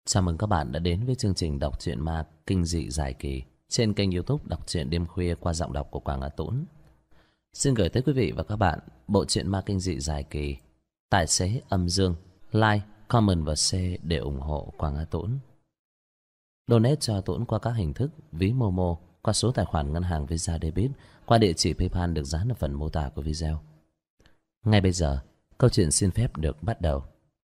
Chào mừng các bạn đã đến với chương trình đọc truyện ma kinh dị dài kỳ trên kênh YouTube Đọc truyện đêm khuya qua giọng đọc của Quang Á Tũng. Xin gửi tới quý vị và các bạn bộ truyện ma kinh dị dài kỳ Tài xế âm dương. Like, comment và share để ủng hộ Quang Á Tũng. Donate cho Tũng qua các hình thức ví Momo, qua số tài khoản ngân hàng Visa Debit, qua địa chỉ PayPal được dán ở phần mô tả của video. Ngay bây giờ, câu chuyện xin phép được bắt đầu.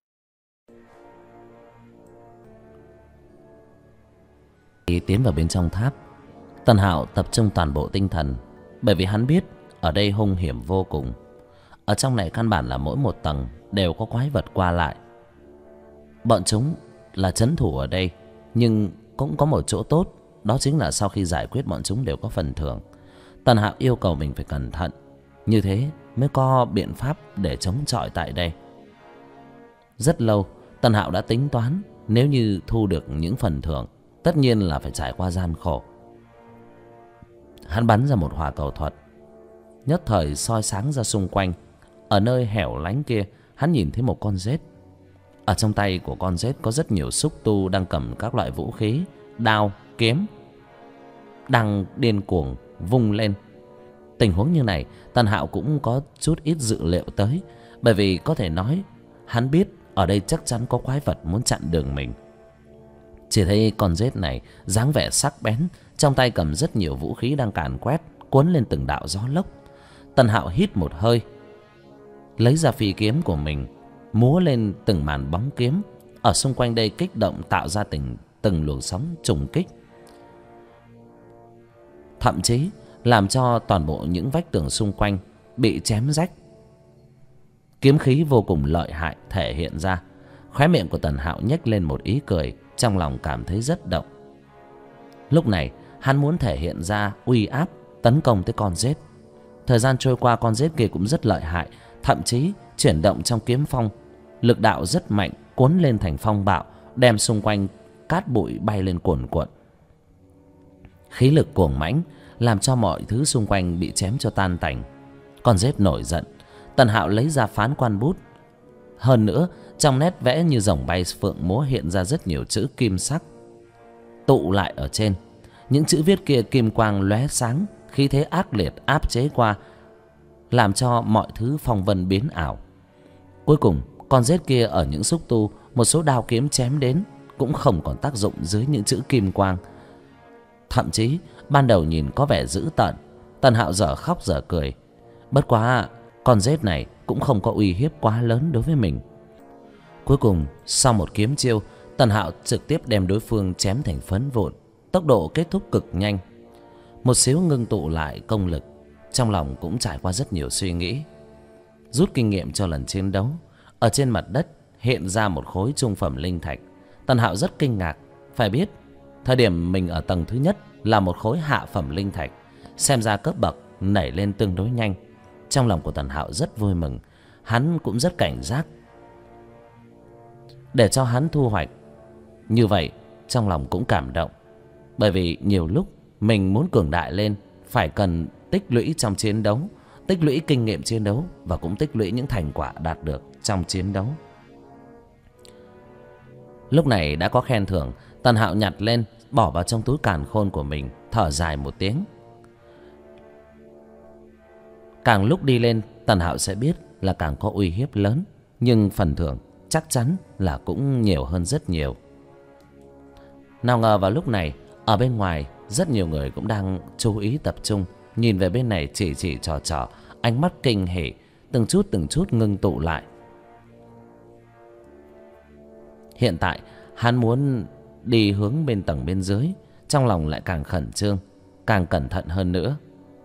Khi tiến vào bên trong tháp, Tần Hạo tập trung toàn bộ tinh thần, bởi vì hắn biết ở đây hung hiểm vô cùng. Ở trong này căn bản là mỗi một tầng đều có quái vật qua lại. Bọn chúng là trấn thủ ở đây, nhưng cũng có một chỗ tốt, đó chính là sau khi giải quyết bọn chúng đều có phần thưởng. Tần Hạo yêu cầu mình phải cẩn thận, như thế mới có biện pháp để chống chọi tại đây. Rất lâu, Tần Hạo đã tính toán, nếu như thu được những phần thưởng, tất nhiên là phải trải qua gian khổ. Hắn bắn ra một hỏa cầu thuật, nhất thời soi sáng ra xung quanh. Ở nơi hẻo lánh kia, hắn nhìn thấy một con rết. Ở trong tay của con rết có rất nhiều xúc tu đang cầm các loại vũ khí, đao, kiếm, đang điên cuồng vung lên. Tình huống như này, Tần Hạo cũng có chút ít dự liệu tới, bởi vì có thể nói hắn biết ở đây chắc chắn có quái vật muốn chặn đường mình. Chỉ thấy con rết này dáng vẻ sắc bén, trong tay cầm rất nhiều vũ khí đang càn quét, cuốn lên từng đạo gió lốc. Tần Hạo hít một hơi, lấy ra phi kiếm của mình, múa lên từng màn bóng kiếm ở xung quanh đây, kích động tạo ra từng luồng sóng trùng kích, thậm chí làm cho toàn bộ những vách tường xung quanh bị chém rách. Kiếm khí vô cùng lợi hại thể hiện ra. Khóe miệng của Tần Hạo nhếch lên một ý cười, trong lòng cảm thấy rất động. Lúc này hắn muốn thể hiện ra uy áp, tấn công tới con rết. Thời gian trôi qua, con rết kia cũng rất lợi hại, thậm chí chuyển động trong kiếm phong, lực đạo rất mạnh, cuốn lên thành phong bạo, đem xung quanh cát bụi bay lên cuồn cuộn. Khí lực cuồng mãnh làm cho mọi thứ xung quanh bị chém cho tan tành. Con rết nổi giận, Tần Hạo lấy ra phán quan bút. Hơn nữa, trong nét vẽ như rồng bay phượng múa hiện ra rất nhiều chữ kim sắc tụ lại ở trên. Những chữ viết kia kim quang lóe sáng, khí thế ác liệt áp chế qua, làm cho mọi thứ phong vân biến ảo. Cuối cùng, con rết kia ở những xúc tu, một số đao kiếm chém đến cũng không còn tác dụng dưới những chữ kim quang. Thậm chí ban đầu nhìn có vẻ dữ tợn, Tần Hạo dở khóc dở cười. Bất quá con rết này cũng không có uy hiếp quá lớn đối với mình. Cuối cùng, sau một kiếm chiêu, Tần Hạo trực tiếp đem đối phương chém thành phấn vụn. Tốc độ kết thúc cực nhanh. Một xíu ngưng tụ lại công lực, trong lòng cũng trải qua rất nhiều suy nghĩ. Rút kinh nghiệm cho lần chiến đấu, ở trên mặt đất hiện ra một khối trung phẩm linh thạch. Tần Hạo rất kinh ngạc. Phải biết, thời điểm mình ở tầng thứ nhất là một khối hạ phẩm linh thạch, xem ra cấp bậc nảy lên tương đối nhanh. Trong lòng của Tần Hạo rất vui mừng. Hắn cũng rất cảnh giác. Để cho hắn thu hoạch như vậy, trong lòng cũng cảm động. Bởi vì nhiều lúc mình muốn cường đại lên, phải cần tích lũy trong chiến đấu, tích lũy kinh nghiệm chiến đấu, và cũng tích lũy những thành quả đạt được trong chiến đấu. Lúc này đã có khen thưởng, Tần Hạo nhặt lên, bỏ vào trong túi càn khôn của mình, thở dài một tiếng. Càng lúc đi lên, Tần Hạo sẽ biết là càng có uy hiếp lớn, nhưng phần thưởng chắc chắn là cũng nhiều hơn rất nhiều. Nào ngờ vào lúc này, ở bên ngoài rất nhiều người cũng đang chú ý tập trung, nhìn về bên này chỉ trò trò, ánh mắt kinh hỉ, từng chút ngưng tụ lại. Hiện tại hắn muốn đi hướng bên tầng bên dưới, trong lòng lại càng khẩn trương, càng cẩn thận hơn nữa.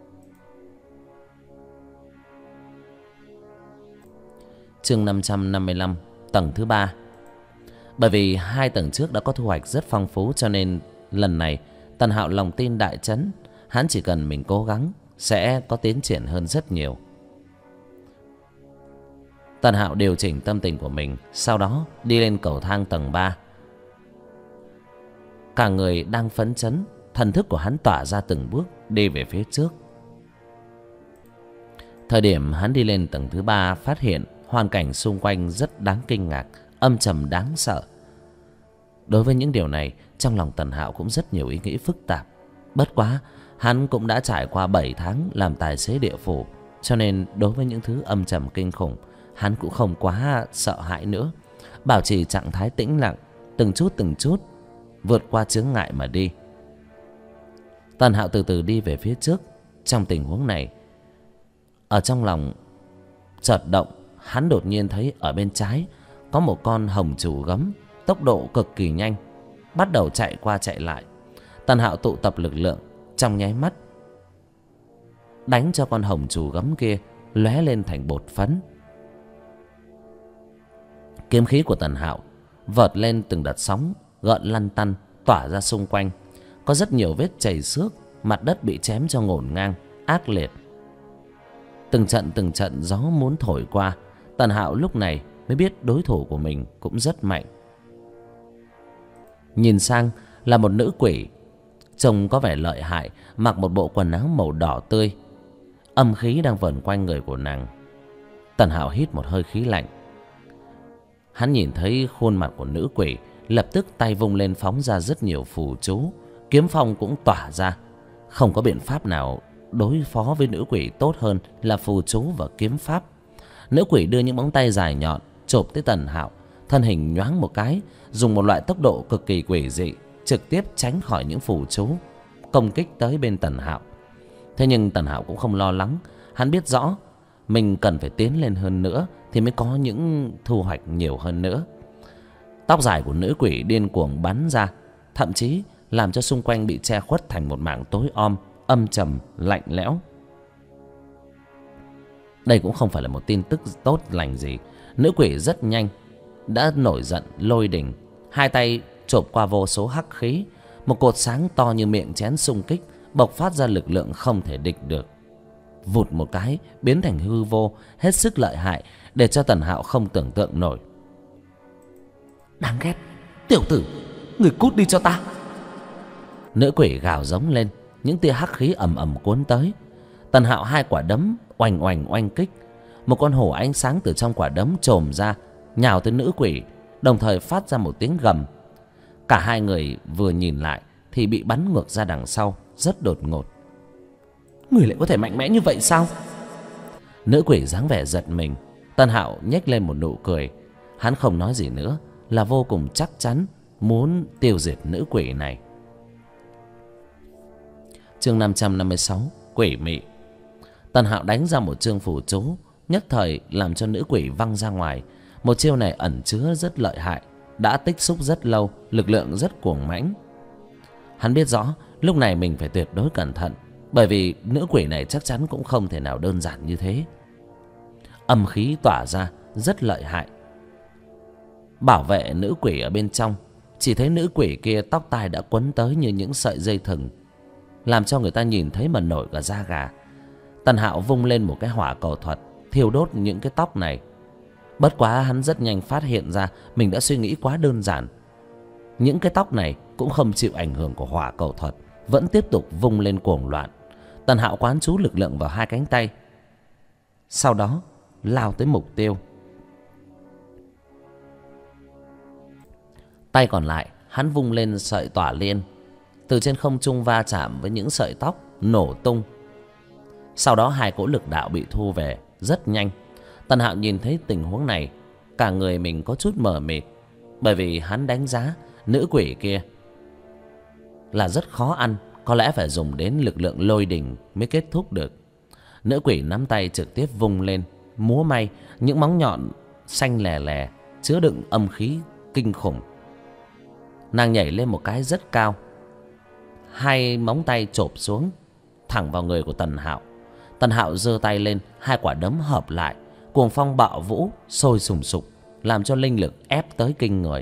Chương 555, tầng thứ 3. Bởi vì hai tầng trước đã có thu hoạch rất phong phú, cho nên lần này Tần Hạo lòng tin đại chấn. Hắn chỉ cần mình cố gắng sẽ có tiến triển hơn rất nhiều. Tần Hạo điều chỉnh tâm tình của mình, sau đó đi lên cầu thang tầng 3. Cả người đang phấn chấn, thần thức của hắn tỏa ra từng bước đi về phía trước. Thời điểm hắn đi lên tầng thứ 3, phát hiện hoàn cảnh xung quanh rất đáng kinh ngạc, âm trầm đáng sợ. Đối với những điều này, trong lòng Tần Hạo cũng rất nhiều ý nghĩ phức tạp. Bất quá hắn cũng đã trải qua 7 tháng làm tài xế địa phủ, cho nên đối với những thứ âm trầm kinh khủng, hắn cũng không quá sợ hãi nữa. Bảo trì trạng thái tĩnh lặng, từng chút vượt qua chướng ngại mà đi. Tần Hạo từ từ đi về phía trước. Trong tình huống này, ở trong lòng chợt động, hắn đột nhiên thấy ở bên trái có một con hồng trù gấm, tốc độ cực kỳ nhanh, bắt đầu chạy qua chạy lại. Tần Hạo tụ tập lực lượng, trong nháy mắt đánh cho con hồng trù gấm kia lóe lên thành bột phấn. Kiếm khí của Tần Hạo vợt lên từng đợt sóng gợn lăn tăn tỏa ra xung quanh. Có rất nhiều vết chảy xước, mặt đất bị chém cho ngổn ngang, ác liệt. Từng trận gió muốn thổi qua. Tần Hạo lúc này mới biết đối thủ của mình cũng rất mạnh. Nhìn sang là một nữ quỷ, trông có vẻ lợi hại, mặc một bộ quần áo màu đỏ tươi. Âm khí đang vờn quanh người của nàng. Tần Hạo hít một hơi khí lạnh. Hắn nhìn thấy khuôn mặt của nữ quỷ, lập tức tay vung lên phóng ra rất nhiều phù chú. Kiếm phong cũng tỏa ra. Không có biện pháp nào đối phó với nữ quỷ tốt hơn là phù chú và kiếm pháp. Nữ quỷ đưa những móng tay dài nhọn chộp tới Tần Hạo, thân hình nhoáng một cái, dùng một loại tốc độ cực kỳ quỷ dị trực tiếp tránh khỏi những phù chú công kích tới bên Tần Hạo. Thế nhưng Tần Hạo cũng không lo lắng. Hắn biết rõ mình cần phải tiến lên hơn nữa thì mới có những thu hoạch nhiều hơn nữa. Tóc dài của nữ quỷ điên cuồng bắn ra, thậm chí làm cho xung quanh bị che khuất thành một mảng tối om, âm trầm, lạnh lẽo. Đây cũng không phải là một tin tức tốt lành gì. Nữ quỷ rất nhanh đã nổi giận lôi đình, hai tay chộp qua vô số hắc khí. Một cột sáng to như miệng chén xung kích, bộc phát ra lực lượng không thể địch được. Vụt một cái biến thành hư vô, hết sức lợi hại, để cho Tần Hạo không tưởng tượng nổi. Đáng ghét, tiểu tử, người cút đi cho ta. Nữ quỷ gào giống lên, những tia hắc khí ầm ầm cuốn tới. Tần Hạo hai quả đấm oành oành oanh kích. Một con hổ ánh sáng từ trong quả đấm trồm ra, nhào tới nữ quỷ, đồng thời phát ra một tiếng gầm. Cả hai người vừa nhìn lại thì bị bắn ngược ra đằng sau rất đột ngột. Người lại có thể mạnh mẽ như vậy sao? Nữ quỷ dáng vẻ giật mình. Tần Hạo nhếch lên một nụ cười. Hắn không nói gì nữa, là vô cùng chắc chắn muốn tiêu diệt nữ quỷ này. Chương 556, Quỷ mị. Tần Hạo đánh ra một chương phù chú, nhất thời làm cho nữ quỷ văng ra ngoài. Một chiêu này ẩn chứa rất lợi hại, đã tích xúc rất lâu, lực lượng rất cuồng mãnh. Hắn biết rõ lúc này mình phải tuyệt đối cẩn thận, bởi vì nữ quỷ này chắc chắn cũng không thể nào đơn giản như thế. Âm khí tỏa ra rất lợi hại. Bảo vệ nữ quỷ ở bên trong, chỉ thấy nữ quỷ kia tóc tai đã quấn tới như những sợi dây thừng, làm cho người ta nhìn thấy mà nổi cả da gà. Tần Hạo vung lên một cái hỏa cầu thuật, thiêu đốt những cái tóc này. Bất quá hắn rất nhanh phát hiện ra mình đã suy nghĩ quá đơn giản. Những cái tóc này cũng không chịu ảnh hưởng của hỏa cầu thuật, vẫn tiếp tục vung lên cuồng loạn. Tần Hạo quán chú lực lượng vào hai cánh tay, sau đó lao tới mục tiêu. Tay còn lại hắn vung lên sợi tỏa liên, từ trên không trung va chạm với những sợi tóc, nổ tung. Sau đó hai cỗ lực đạo bị thu về rất nhanh. Tần Hạo nhìn thấy tình huống này, cả người mình có chút mờ mịt, bởi vì hắn đánh giá nữ quỷ kia là rất khó ăn, có lẽ phải dùng đến lực lượng lôi đình mới kết thúc được. Nữ quỷ nắm tay trực tiếp vung lên, múa may, những móng nhọn xanh lè lè chứa đựng âm khí kinh khủng. Nàng nhảy lên một cái rất cao, hai móng tay chộp xuống thẳng vào người của Tần Hạo. Tần Hạo giơ tay lên, hai quả đấm hợp lại, cuồng phong bạo vũ sôi sùng sục, làm cho linh lực ép tới kinh người.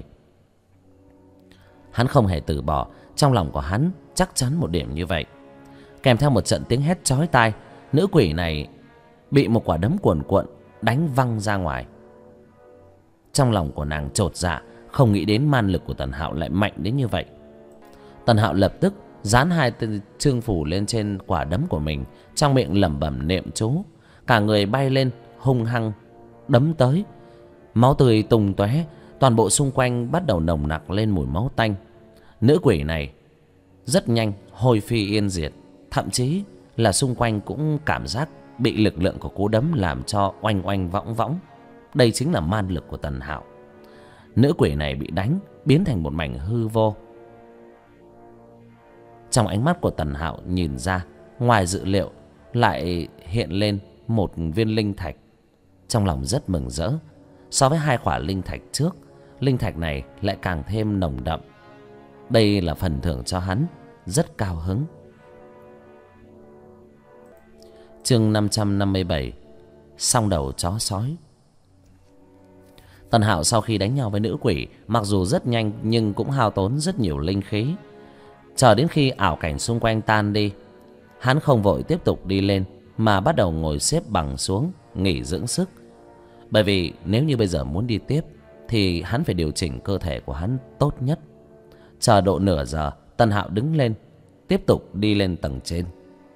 Hắn không hề từ bỏ, trong lòng của hắn chắc chắn một điểm như vậy. Kèm theo một trận tiếng hét chói tai, nữ quỷ này bị một quả đấm cuồn cuộn đánh văng ra ngoài. Trong lòng của nàng chột dạ, không nghĩ đến man lực của Tần Hạo lại mạnh đến như vậy. Tần Hạo lập tức dán hai chương phủ lên trên quả đấm của mình, trong miệng lẩm bẩm niệm chú. Cả người bay lên hung hăng đấm tới, máu tươi tung tóe, Toàn bộ xung quanh bắt đầu nồng nặc lên mùi máu tanh. Nữ quỷ này rất nhanh hôi phi yên diệt, thậm chí là xung quanh cũng cảm giác bị lực lượng của cú đấm làm cho oanh oanh võng võng. Đây chính là man lực của Tần Hạo. Nữ quỷ này bị đánh biến thành một mảnh hư vô. Trong ánh mắt của Tần Hạo nhìn ra, ngoài dự liệu lại hiện lên một viên linh thạch. Trong lòng rất mừng rỡ. So với hai quả linh thạch trước, linh thạch này lại càng thêm nồng đậm. Đây là phần thưởng cho hắn, rất cao hứng. Chương 557. Song đầu chó sói. Tần Hạo sau khi đánh nhau với nữ quỷ, mặc dù rất nhanh nhưng cũng hao tốn rất nhiều linh khí. Chờ đến khi ảo cảnh xung quanh tan đi, hắn không vội tiếp tục đi lên, mà bắt đầu ngồi xếp bằng xuống nghỉ dưỡng sức. Bởi vì nếu như bây giờ muốn đi tiếp thì hắn phải điều chỉnh cơ thể của hắn tốt nhất. Chờ độ nửa giờ, Tần Hạo đứng lên, tiếp tục đi lên tầng trên.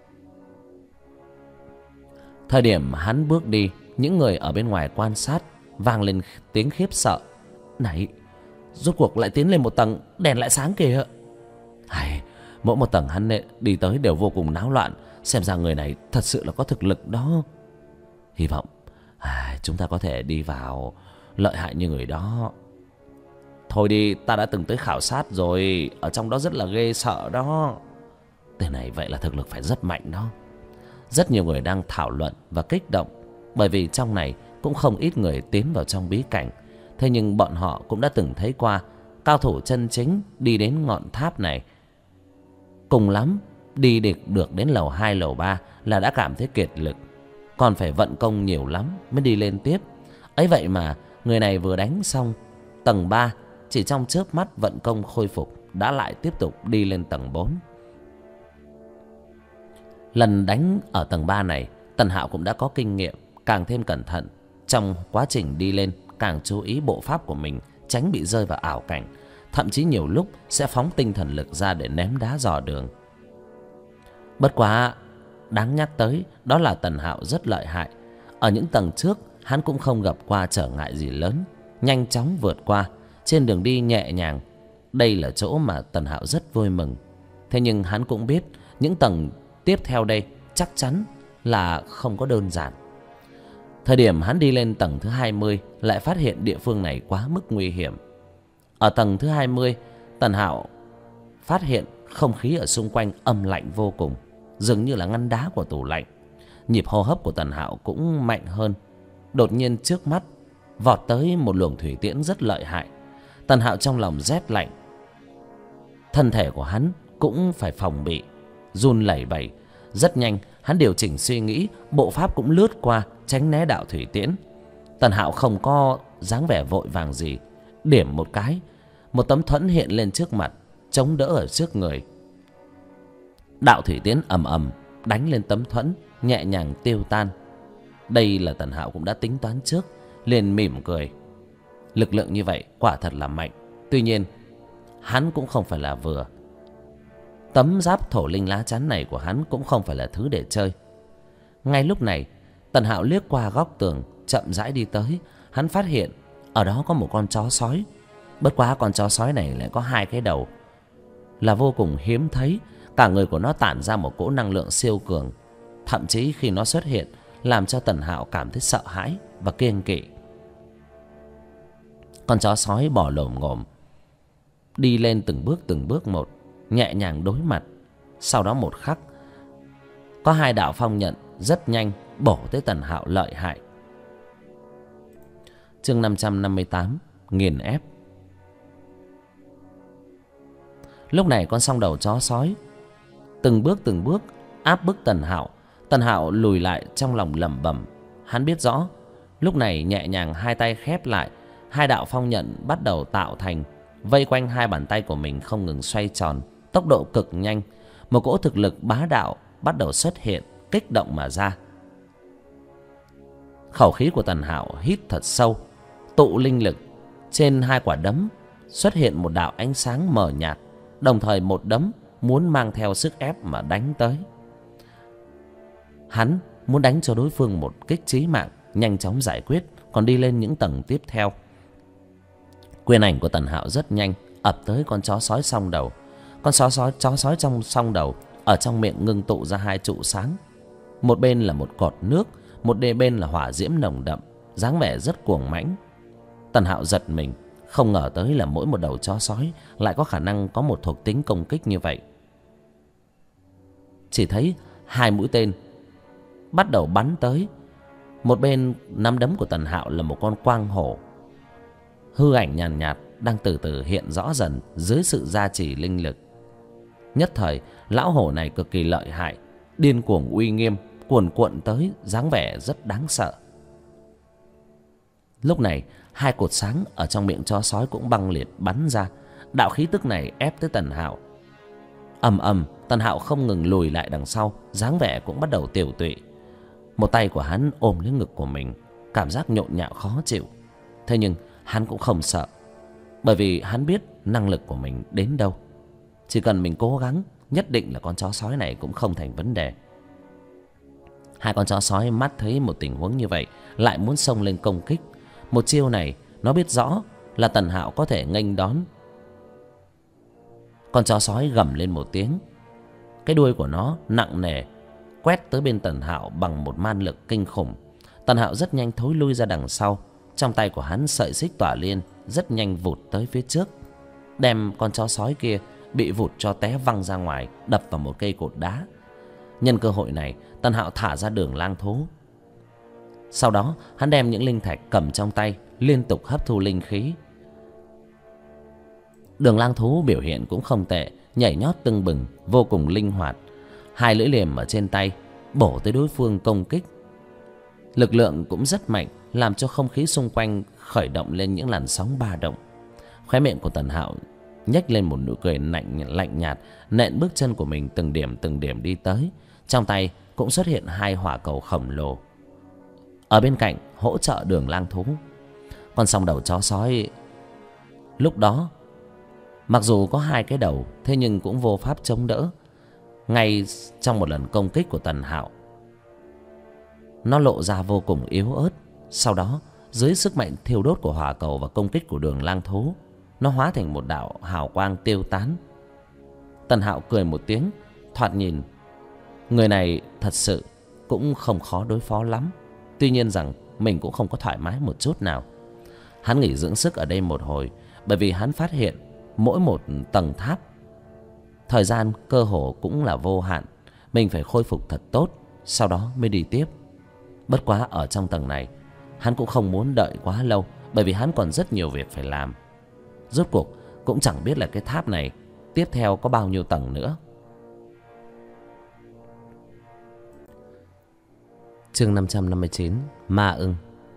Thời điểm hắn bước đi, những người ở bên ngoài quan sát vang lên tiếng khiếp sợ. Này, rốt cuộc lại tiến lên một tầng, đèn lại sáng kìa. Mỗi một tầng hắn đi tới đều vô cùng náo loạn. Xem ra người này thật sự là có thực lực đó. Hy vọng chúng ta có thể đi vào lợi hại như người đó. Thôi đi, ta đã từng tới khảo sát rồi, ở trong đó rất là ghê sợ đó. Tên này vậy là thực lực phải rất mạnh đó. Rất nhiều người đang thảo luận và kích động, bởi vì trong này cũng không ít người tiến vào trong bí cảnh. Thế nhưng bọn họ cũng đã từng thấy qua cao thủ chân chính đi đến ngọn tháp này, cùng lắm đi được đến lầu 2, lầu 3 là đã cảm thấy kiệt lực, còn phải vận công nhiều lắm mới đi lên tiếp. Ấy vậy mà người này vừa đánh xong tầng 3, chỉ trong chớp mắt vận công khôi phục, đã lại tiếp tục đi lên tầng 4. Lần đánh ở tầng 3 này, Tần Hạo cũng đã có kinh nghiệm, càng thêm cẩn thận. Trong quá trình đi lên, càng chú ý bộ pháp của mình, tránh bị rơi vào ảo cảnh. Thậm chí nhiều lúc sẽ phóng tinh thần lực ra để ném đá dò đường. Bất quá đáng nhắc tới đó là Tần Hạo rất lợi hại. Ở những tầng trước hắn cũng không gặp qua trở ngại gì lớn, nhanh chóng vượt qua, trên đường đi nhẹ nhàng. Đây là chỗ mà Tần Hạo rất vui mừng. Thế nhưng hắn cũng biết những tầng tiếp theo đây chắc chắn là không có đơn giản. Thời điểm hắn đi lên tầng thứ 20, lại phát hiện địa phương này quá mức nguy hiểm. Ở tầng thứ 20, Tần Hạo phát hiện không khí ở xung quanh âm lạnh vô cùng, dường như là ngăn đá của tủ lạnh. Nhịp hô hấp của Tần Hạo cũng mạnh hơn. Đột nhiên trước mắt vọt tới một luồng thủy tiễn rất lợi hại. Tần Hạo trong lòng rét lạnh, thân thể của hắn cũng phải phòng bị, run lẩy bẩy. Rất nhanh hắn điều chỉnh suy nghĩ, bộ pháp cũng lướt qua tránh né đạo thủy tiễn. Tần Hạo không có dáng vẻ vội vàng gì, điểm một cái, một tấm thuẫn hiện lên trước mặt, chống đỡ ở trước người. Đạo thủy tiễn ầm ầm đánh lên tấm thuẫn, nhẹ nhàng tiêu tan. Đây là Tần Hạo cũng đã tính toán trước, liền mỉm cười. Lực lượng như vậy quả thật là mạnh. Tuy nhiên hắn cũng không phải là vừa. Tấm giáp thổ linh lá chắn này của hắn cũng không phải là thứ để chơi. Ngay lúc này Tần Hạo liếc qua góc tường, chậm rãi đi tới. Hắn phát hiện ở đó có một con chó sói. Bất quá con chó sói này lại có 2 cái đầu, là vô cùng hiếm thấy. Cả người của nó tản ra một cỗ năng lượng siêu cường. Thậm chí khi nó xuất hiện làm cho Tần Hạo cảm thấy sợ hãi và kiêng kỵ. Con chó sói bò lồm ngồm đi lên từng bước một, nhẹ nhàng đối mặt. Sau đó một khắc, có 2 đạo phong nhận rất nhanh bổ tới Tần Hạo lợi hại. Chương 558. Nghiền ép. Lúc này con song đầu chó sói từng bước áp bức Tần Hạo. Tần Hạo lùi lại, trong lòng lẩm bẩm. Hắn biết rõ, lúc này nhẹ nhàng 2 tay khép lại, 2 đạo phong nhận bắt đầu tạo thành, vây quanh 2 bàn tay của mình không ngừng xoay tròn, tốc độ cực nhanh. Một cỗ thực lực bá đạo bắt đầu xuất hiện, kích động mà ra. Khẩu khí của Tần Hạo hít thật sâu, tụ linh lực. Trên 2 quả đấm xuất hiện một đạo ánh sáng mờ nhạt, đồng thời một đấm muốn mang theo sức ép mà đánh tới. Hắn muốn đánh cho đối phương một kích chí mạng, nhanh chóng giải quyết, còn đi lên những tầng tiếp theo. Quyền ảnh của Tần Hạo rất nhanh ập tới con chó sói song đầu. Con chó sói trong song đầu ở trong miệng ngưng tụ ra hai trụ sáng. Một bên là một cột nước, một bên là hỏa diễm nồng đậm, dáng vẻ rất cuồng mãnh. Tần Hạo giật mình, không ngờ tới là mỗi một đầu chó sói lại có khả năng có một thuộc tính công kích như vậy. Chỉ thấy hai mũi tên bắt đầu bắn tới. Một bên nắm đấm của Tần Hạo là một con quang hổ, hư ảnh nhàn nhạt đang từ từ hiện rõ dần dưới sự gia trì linh lực. Nhất thời lão hổ này cực kỳ lợi hại, điên cuồng uy nghiêm, cuồn cuộn tới, dáng vẻ rất đáng sợ. Lúc này hai cột sáng ở trong miệng chó sói cũng băng liệt bắn ra. Đạo khí tức này ép tới Tần Hạo. Ầm ầm, Tần Hạo không ngừng lùi lại đằng sau, dáng vẻ cũng bắt đầu tiều tụy. Một tay của hắn ôm lấy ngực của mình, cảm giác nhộn nhạo khó chịu. Thế nhưng hắn cũng không sợ, bởi vì hắn biết năng lực của mình đến đâu. Chỉ cần mình cố gắng, nhất định là con chó sói này cũng không thành vấn đề. Hai con chó sói mắt thấy một tình huống như vậy lại muốn xông lên công kích. Một chiêu này nó biết rõ là Tần Hạo có thể nghênh đón. Con chó sói gầm lên một tiếng, cái đuôi của nó nặng nề quét tới bên Tần Hạo bằng một man lực kinh khủng. Tần Hạo rất nhanh thối lui ra đằng sau. Trong tay của hắn sợi xích tỏa liên rất nhanh vụt tới phía trước, đem con chó sói kia bị vụt cho té văng ra ngoài, đập vào một cây cột đá. Nhân cơ hội này, Tần Hạo thả ra Đường Lang Thú. Sau đó hắn đem những linh thạch cầm trong tay liên tục hấp thu linh khí. Đường Lang Thú biểu hiện cũng không tệ, nhảy nhót tưng bừng, vô cùng linh hoạt. Hai lưỡi liềm ở trên tay bổ tới đối phương công kích. Lực lượng cũng rất mạnh, làm cho không khí xung quanh khởi động lên những làn sóng ba động. Khóe miệng của Tần Hạo nhếch lên một nụ cười lạnh nhạt, nện bước chân của mình từng điểm đi tới. Trong tay cũng xuất hiện hai hỏa cầu khổng lồ ở bên cạnh hỗ trợ Đường Lang Thú. Con song đầu chó sói lúc đó mặc dù có hai cái đầu, thế nhưng cũng vô pháp chống đỡ. Ngay trong một lần công kích của Tần Hạo, nó lộ ra vô cùng yếu ớt. Sau đó dưới sức mạnh thiêu đốt của hỏa cầu và công kích của Đường Lang Thú, nó hóa thành một đạo hào quang tiêu tán. Tần Hạo cười một tiếng, thoạt nhìn người này thật sự cũng không khó đối phó lắm. Tuy nhiên rằng mình cũng không có thoải mái một chút nào. Hắn nghỉ dưỡng sức ở đây một hồi, bởi vì hắn phát hiện mỗi một tầng tháp thời gian cơ hồ cũng là vô hạn. Mình phải khôi phục thật tốt, sau đó mới đi tiếp. Bất quá ở trong tầng này hắn cũng không muốn đợi quá lâu, bởi vì hắn còn rất nhiều việc phải làm. Rốt cuộc cũng chẳng biết là cái tháp này tiếp theo có bao nhiêu tầng nữa. Chương 559: Ma ưng.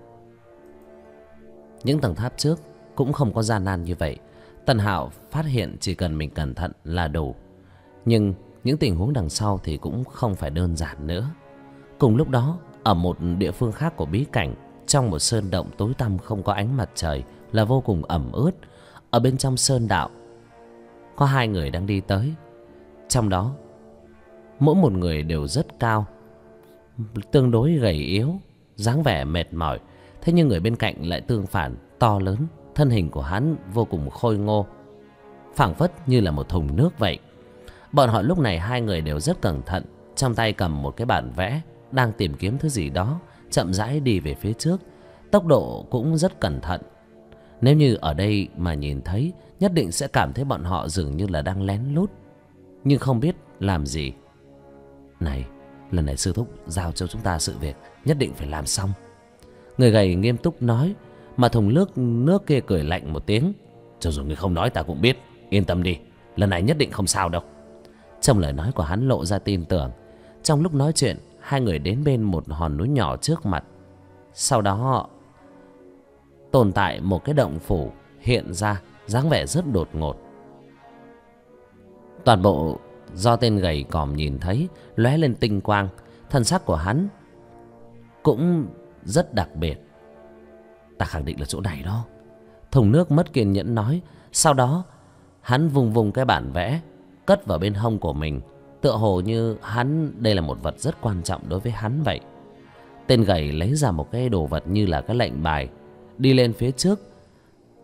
Những tầng tháp trước cũng không có gian nan như vậy. Tần Hạo phát hiện chỉ cần mình cẩn thận là đủ. Nhưng những tình huống đằng sau thì cũng không phải đơn giản nữa. Cùng lúc đó, ở một địa phương khác của bí cảnh, trong một sơn động tối tăm không có ánh mặt trời, là vô cùng ẩm ướt. Ở bên trong sơn đạo có hai người đang đi tới. Trong đó mỗi một người đều rất cao, tương đối gầy yếu, dáng vẻ mệt mỏi. Thế nhưng người bên cạnh lại tương phản, to lớn. Thân hình của hắn vô cùng khôi ngô, phảng phất như là một thùng nước vậy. Bọn họ lúc này hai người đều rất cẩn thận, trong tay cầm một cái bản vẽ, đang tìm kiếm thứ gì đó, chậm rãi đi về phía trước. Tốc độ cũng rất cẩn thận. Nếu như ở đây mà nhìn thấy, nhất định sẽ cảm thấy bọn họ dường như là đang lén lút, nhưng không biết làm gì. Này, lần này sư thúc giao cho chúng ta sự việc, nhất định phải làm xong. Người gầy nghiêm túc nói, mà thùng nước kia cười lạnh một tiếng. Cho dù người không nói ta cũng biết, yên tâm đi, lần này nhất định không sao đâu. Trong lời nói của hắn lộ ra tin tưởng. Trong lúc nói chuyện, hai người đến bên một hòn núi nhỏ trước mặt. Sau đó tồn tại một cái động phủ hiện ra, dáng vẻ rất đột ngột. Toàn bộ do tên gầy còm nhìn thấy, lóe lên tinh quang. Thân sắc của hắn cũng rất đặc biệt. Ta khẳng định là chỗ này đó, thùng nước mất kiên nhẫn nói. Sau đó hắn vùng vùng cái bản vẽ cất vào bên hông của mình, tựa hồ như đây là một vật rất quan trọng đối với hắn vậy. Tên gầy lấy ra một cái đồ vật như là cái lệnh bài, đi lên phía trước.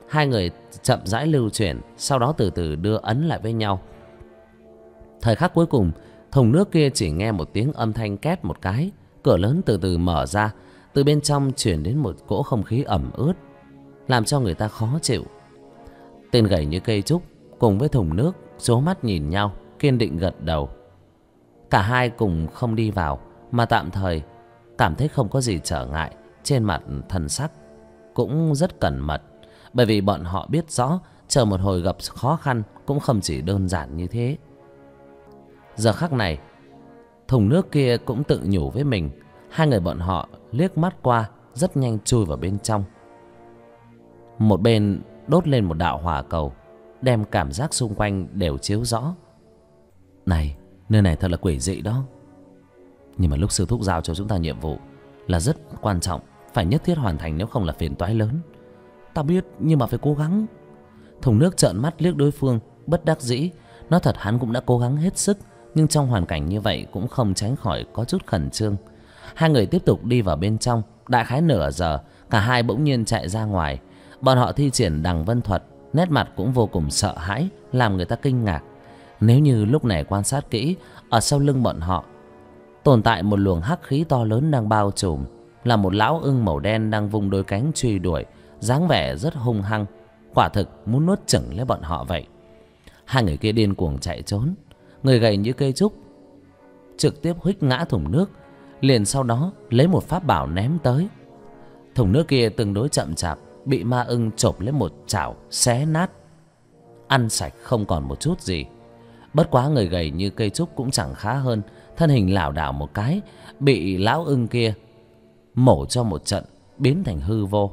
Hai người chậm rãi lưu chuyển, sau đó từ từ đưa ấn lại với nhau. Thời khắc cuối cùng, thùng nước kia chỉ nghe một tiếng âm thanh két một cái, cửa lớn từ từ mở ra, từ bên trong truyền đến một cỗ không khí ẩm ướt, làm cho người ta khó chịu. Tên gầy như cây trúc cùng với thùng nước trố mắt nhìn nhau, kiên định gật đầu. Cả hai cùng không đi vào, mà tạm thời cảm thấy không có gì trở ngại. Trên mặt thần sắc cũng rất cẩn mật, bởi vì bọn họ biết rõ chờ một hồi gặp khó khăn cũng không chỉ đơn giản như thế. Giờ khắc này, thùng nước kia cũng tự nhủ với mình. Hai người bọn họ liếc mắt qua, rất nhanh chui vào bên trong. Một bên đốt lên một đạo hỏa cầu, đem cảm giác xung quanh đều chiếu rõ. Này, nơi này thật là quỷ dị đó. Nhưng mà lúc sư thúc giao cho chúng ta nhiệm vụ là rất quan trọng, phải nhất thiết hoàn thành, nếu không là phiền toái lớn. Ta biết, nhưng mà phải cố gắng. Thùng nước trợn mắt liếc đối phương, bất đắc dĩ. Nói thật hắn cũng đã cố gắng hết sức, nhưng trong hoàn cảnh như vậy cũng không tránh khỏi có chút khẩn trương. Hai người tiếp tục đi vào bên trong. Đại khái nửa giờ, cả hai bỗng nhiên chạy ra ngoài. Bọn họ thi triển đằng vân thuật, nét mặt cũng vô cùng sợ hãi, làm người ta kinh ngạc. Nếu như lúc này quan sát kỹ, ở sau lưng bọn họ tồn tại một luồng hắc khí to lớn đang bao trùm, là một lão ưng màu đen đang vung đôi cánh truy đuổi, dáng vẻ rất hung hăng, quả thực muốn nuốt chửng lấy bọn họ vậy. Hai người kia điên cuồng chạy trốn. Người gầy như cây trúc trực tiếp huých ngã thùng nước, liền sau đó lấy một pháp bảo ném tới. Thùng nước kia tương đối chậm chạp, bị ma ưng chộp lấy một chảo xé nát, ăn sạch không còn một chút gì. Bất quá người gầy như cây trúc cũng chẳng khá hơn, thân hình lảo đảo một cái, bị lão ưng kia mổ cho một trận, biến thành hư vô.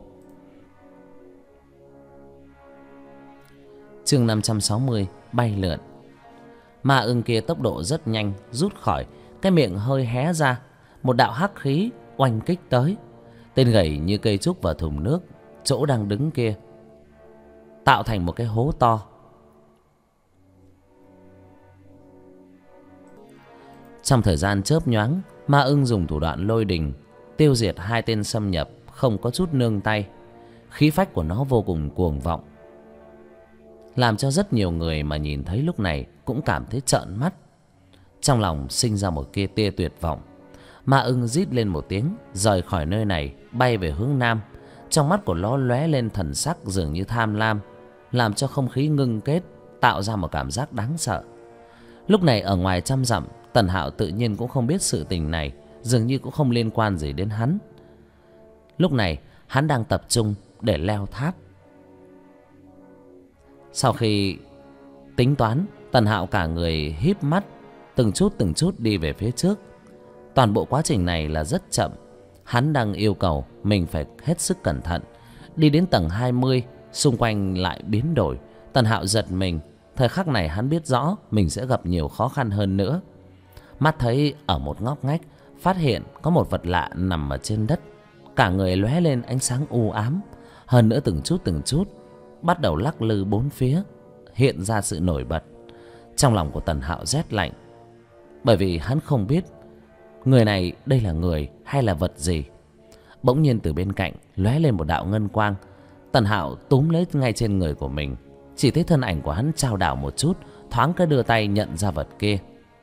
Chương 560 bay lượn. Ma ưng kia tốc độ rất nhanh, rút khỏi, cái miệng hơi hé ra, một đạo hắc khí oanh kích tới. Tên gầy như cây trúc vào thùng nước chỗ đang đứng kia, tạo thành một cái hố to. Trong thời gian chớp nhoáng, ma ưng dùng thủ đoạn lôi đình tiêu diệt hai tên xâm nhập, không có chút nương tay. Khí phách của nó vô cùng cuồng vọng, làm cho rất nhiều người mà nhìn thấy lúc này cũng cảm thấy trợn mắt, trong lòng sinh ra một tia tuyệt vọng. Ma ưng rít lên một tiếng, rời khỏi nơi này, bay về hướng nam. Trong mắt của nó lóe lên thần sắc dường như tham lam, làm cho không khí ngưng kết, tạo ra một cảm giác đáng sợ. Lúc này ở ngoài trăm dặm, Tần Hạo tự nhiên cũng không biết sự tình này, dường như cũng không liên quan gì đến hắn. Lúc này hắn đang tập trung để leo tháp. Sau khi tính toán, Tần Hạo cả người híp mắt, từng chút đi về phía trước. Toàn bộ quá trình này là rất chậm. Hắn đang yêu cầu mình phải hết sức cẩn thận. Đi đến tầng 20, xung quanh lại biến đổi. Tần Hạo giật mình. Thời khắc này hắn biết rõ mình sẽ gặp nhiều khó khăn hơn nữa. Mắt thấy ở một ngóc ngách, phát hiện có một vật lạ nằm ở trên đất. Cả người lóe lên ánh sáng u ám. Hơn nữa từng chút bắt đầu lắc lư bốn phía, hiện ra sự nổi bật. Trong lòng của Tần Hạo rét lạnh, bởi vì hắn không biết người này đây là người hay là vật gì. Bỗng nhiên từ bên cạnh lóe lên một đạo ngân quang. Tần Hạo túm lấy ngay trên người của mình, chỉ thấy thân ảnh của hắn chao đảo một chút, thoáng cái đưa tay nhận ra vật kia.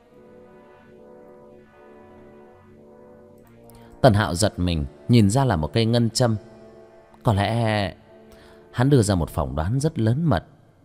Tần Hạo giật mình, nhìn ra là một cây ngân châm. Có lẽ hắn đưa ra một phỏng đoán rất lớn mật.